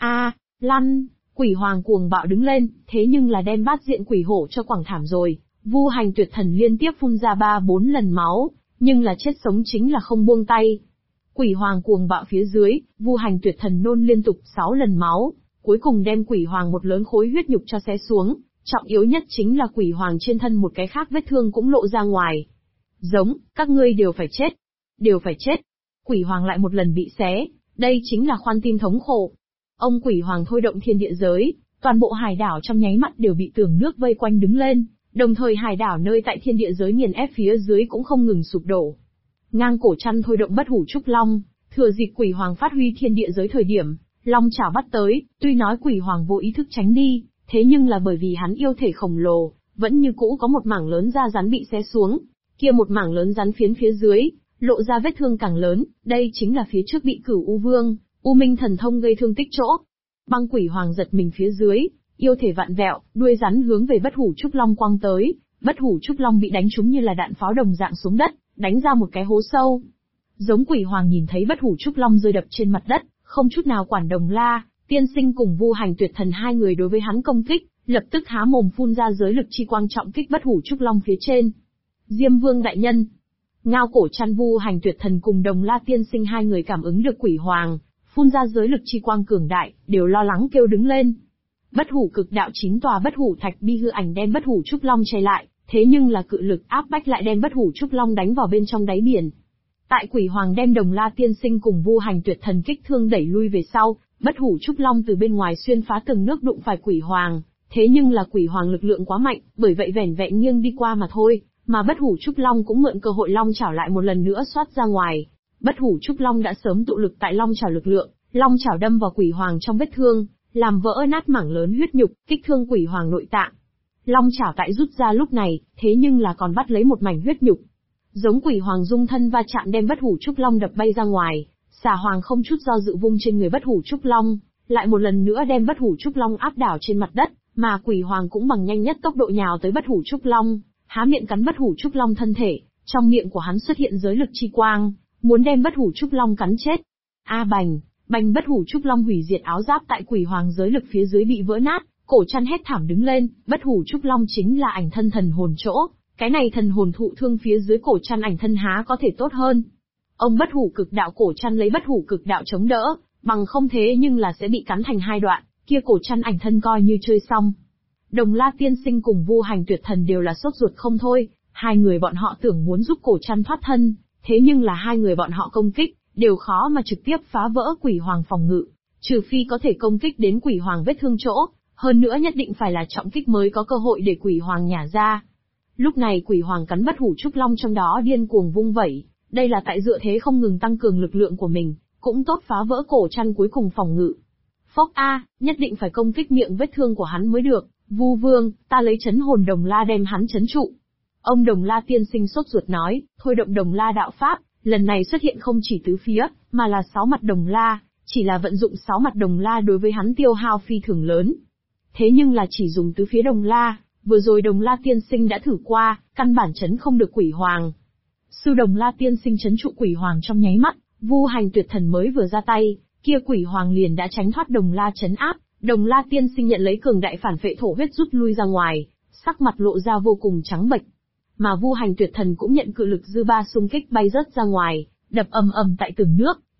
[SPEAKER 1] Lăn, quỷ hoàng cuồng bạo đứng lên, thế nhưng là đem bát diện quỷ hổ cho quẳng thảm rồi. Vu Hành Tuyệt Thần liên tiếp phun ra 3-4 lần máu, nhưng là chết sống chính là không buông tay. Quỷ hoàng cuồng bạo phía dưới, Vu Hành Tuyệt Thần nôn liên tục 6 lần máu, cuối cùng đem quỷ hoàng một lớn khối huyết nhục cho xé xuống, trọng yếu nhất chính là quỷ hoàng trên thân một cái khác vết thương cũng lộ ra ngoài. Giống, các ngươi đều phải chết. Đều phải chết. Quỷ hoàng lại một lần bị xé, đây chính là khoan tim thống khổ. Ông quỷ hoàng thôi động thiên địa giới, toàn bộ hải đảo trong nháy mắt đều bị tường nước vây quanh đứng lên, đồng thời hải đảo nơi tại thiên địa giới nghiền ép phía dưới cũng không ngừng sụp đổ. Ngang Cổ Trăn thôi động bất hủ trúc long, thừa dịp quỷ hoàng phát huy thiên địa giới thời điểm, long chảo bắt tới, tuy nói quỷ hoàng vô ý thức tránh đi, thế nhưng là bởi vì hắn yêu thể khổng lồ, vẫn như cũ có một mảng lớn da rắn bị xé xuống, kia một mảng lớn rắn phiến phía dưới, lộ ra vết thương càng lớn, đây chính là phía trước bị Cửu U Vương, U Minh thần thông gây thương tích chỗ. Băng quỷ hoàng giật mình phía dưới, yêu thể vặn vẹo, đuôi rắn hướng về bất hủ trúc long quăng tới, bất hủ trúc long bị đánh trúng như là đạn pháo đồng dạng xuống đất, đánh ra một cái hố sâu. Giống quỷ hoàng nhìn thấy bất hủ trúc long rơi đập trên mặt đất, không chút nào quản Đồng La tiên sinh cùng Vu Hành Tuyệt Thần hai người đối với hắn công kích, lập tức há mồm phun ra giới lực chi quang trọng kích bất hủ trúc long phía trên. Diêm Vương đại nhân, Ngao Cổ Trăn, Vu Hành Tuyệt Thần cùng Đồng La tiên sinh hai người cảm ứng được quỷ hoàng phun ra giới lực chi quang cường đại, đều lo lắng kêu đứng lên. Bất hủ cực đạo 9 tòa bất hủ thạch bi hư ảnh đem bất hủ trúc long che lại, thế nhưng là cự lực áp bách lại đem bất hủ trúc long đánh vào bên trong đáy biển. Tại quỷ hoàng đem Đồng La tiên sinh cùng Vu Hành Tuyệt Thần kích thương đẩy lui về sau, bất hủ trúc long từ bên ngoài xuyên phá tầng nước đụng phải quỷ hoàng, thế nhưng là quỷ hoàng lực lượng quá mạnh, bởi vậy vẻn vẹn nghiêng đi qua mà thôi, mà bất hủ trúc long cũng mượn cơ hội long chảo lại một lần nữa xoát ra ngoài. Bất hủ trúc long đã sớm tụ lực tại long chảo lực lượng, long chảo đâm vào quỷ hoàng trong vết thương, làm vỡ nát mảng lớn huyết nhục, kích thương quỷ hoàng nội tạng. Long chảo tại rút ra lúc này, thế nhưng là còn bắt lấy một mảnh huyết nhục. Giống quỷ hoàng dung thân va chạm đem bất hủ trúc long đập bay ra ngoài, xà hoàng không chút do dự vung trên người bất hủ trúc long, lại một lần nữa đem bất hủ trúc long áp đảo trên mặt đất, mà quỷ hoàng cũng bằng nhanh nhất tốc độ nhào tới bất hủ trúc long, há miệng cắn bất hủ trúc long thân thể, trong miệng của hắn xuất hiện giới lực chi quang, muốn đem bất hủ trúc long cắn chết. Bành, bành, bất hủ trúc long hủy diệt áo giáp tại quỷ hoàng giới lực phía dưới bị vỡ nát, Cổ Trăn hét thảm đứng lên, bất hủ trúc long chính là ảnh thân thần hồn chỗ, cái này thần hồn thụ thương phía dưới Cổ Trăn ảnh thân há có thể tốt hơn. Ông bất hủ cực đạo Cổ Trăn lấy bất hủ cực đạo chống đỡ, bằng không thế nhưng là sẽ bị cắn thành hai đoạn, kia Cổ Trăn ảnh thân coi như chơi xong. Đồng La tiên sinh cùng Vu Hành Tuyệt Thần đều là sốt ruột không thôi, hai người bọn họ tưởng muốn giúp Cổ Trăn thoát thân, thế nhưng là hai người bọn họ công kích, đều khó mà trực tiếp phá vỡ quỷ hoàng phòng ngự, trừ phi có thể công kích đến quỷ hoàng vết thương chỗ, hơn nữa nhất định phải là trọng kích mới có cơ hội để quỷ hoàng nhả ra. Lúc này quỷ hoàng cắn bất hủ trúc long trong đó điên cuồng vung vẩy, đây là tại dựa thế không ngừng tăng cường lực lượng của mình, cũng tốt phá vỡ Cổ Trăn cuối cùng phòng ngự. Phốc nhất định phải công kích miệng vết thương của hắn mới được, Vu Vương, ta lấy chấn hồn Đồng La đem hắn chấn trụ. Ông Đồng La tiên sinh sốt ruột nói, thôi động Đồng La đạo pháp, lần này xuất hiện không chỉ tứ phía, mà là 6 mặt Đồng La, chỉ là vận dụng 6 mặt Đồng La đối với hắn tiêu hao phi thường lớn. Thế nhưng là chỉ dùng tứ phía Đồng La, vừa rồi Đồng La tiên sinh đã thử qua, căn bản chấn không được quỷ hoàng. Sư Đồng La tiên sinh chấn trụ quỷ hoàng trong nháy mắt, Vu Hành Tuyệt Thần mới vừa ra tay, kia quỷ hoàng liền đã tránh thoát Đồng La chấn áp, Đồng La tiên sinh nhận lấy cường đại phản phệ thổ huyết rút lui ra ngoài, sắc mặt lộ ra vô cùng trắng bệch. Mà Vu Hành Tuyệt Thần cũng nhận cự lực dư ba xung kích bay rớt ra ngoài, đập ầm ầm tại tường nước,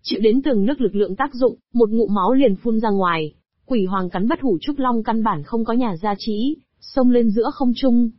[SPEAKER 1] Chịu đến từng nước lực lượng tác dụng, một ngụm máu liền phun ra ngoài. Quỷ hoàng cắn bất hủ trúc long căn bản không có nhà gia trĩ, xông lên giữa không trung,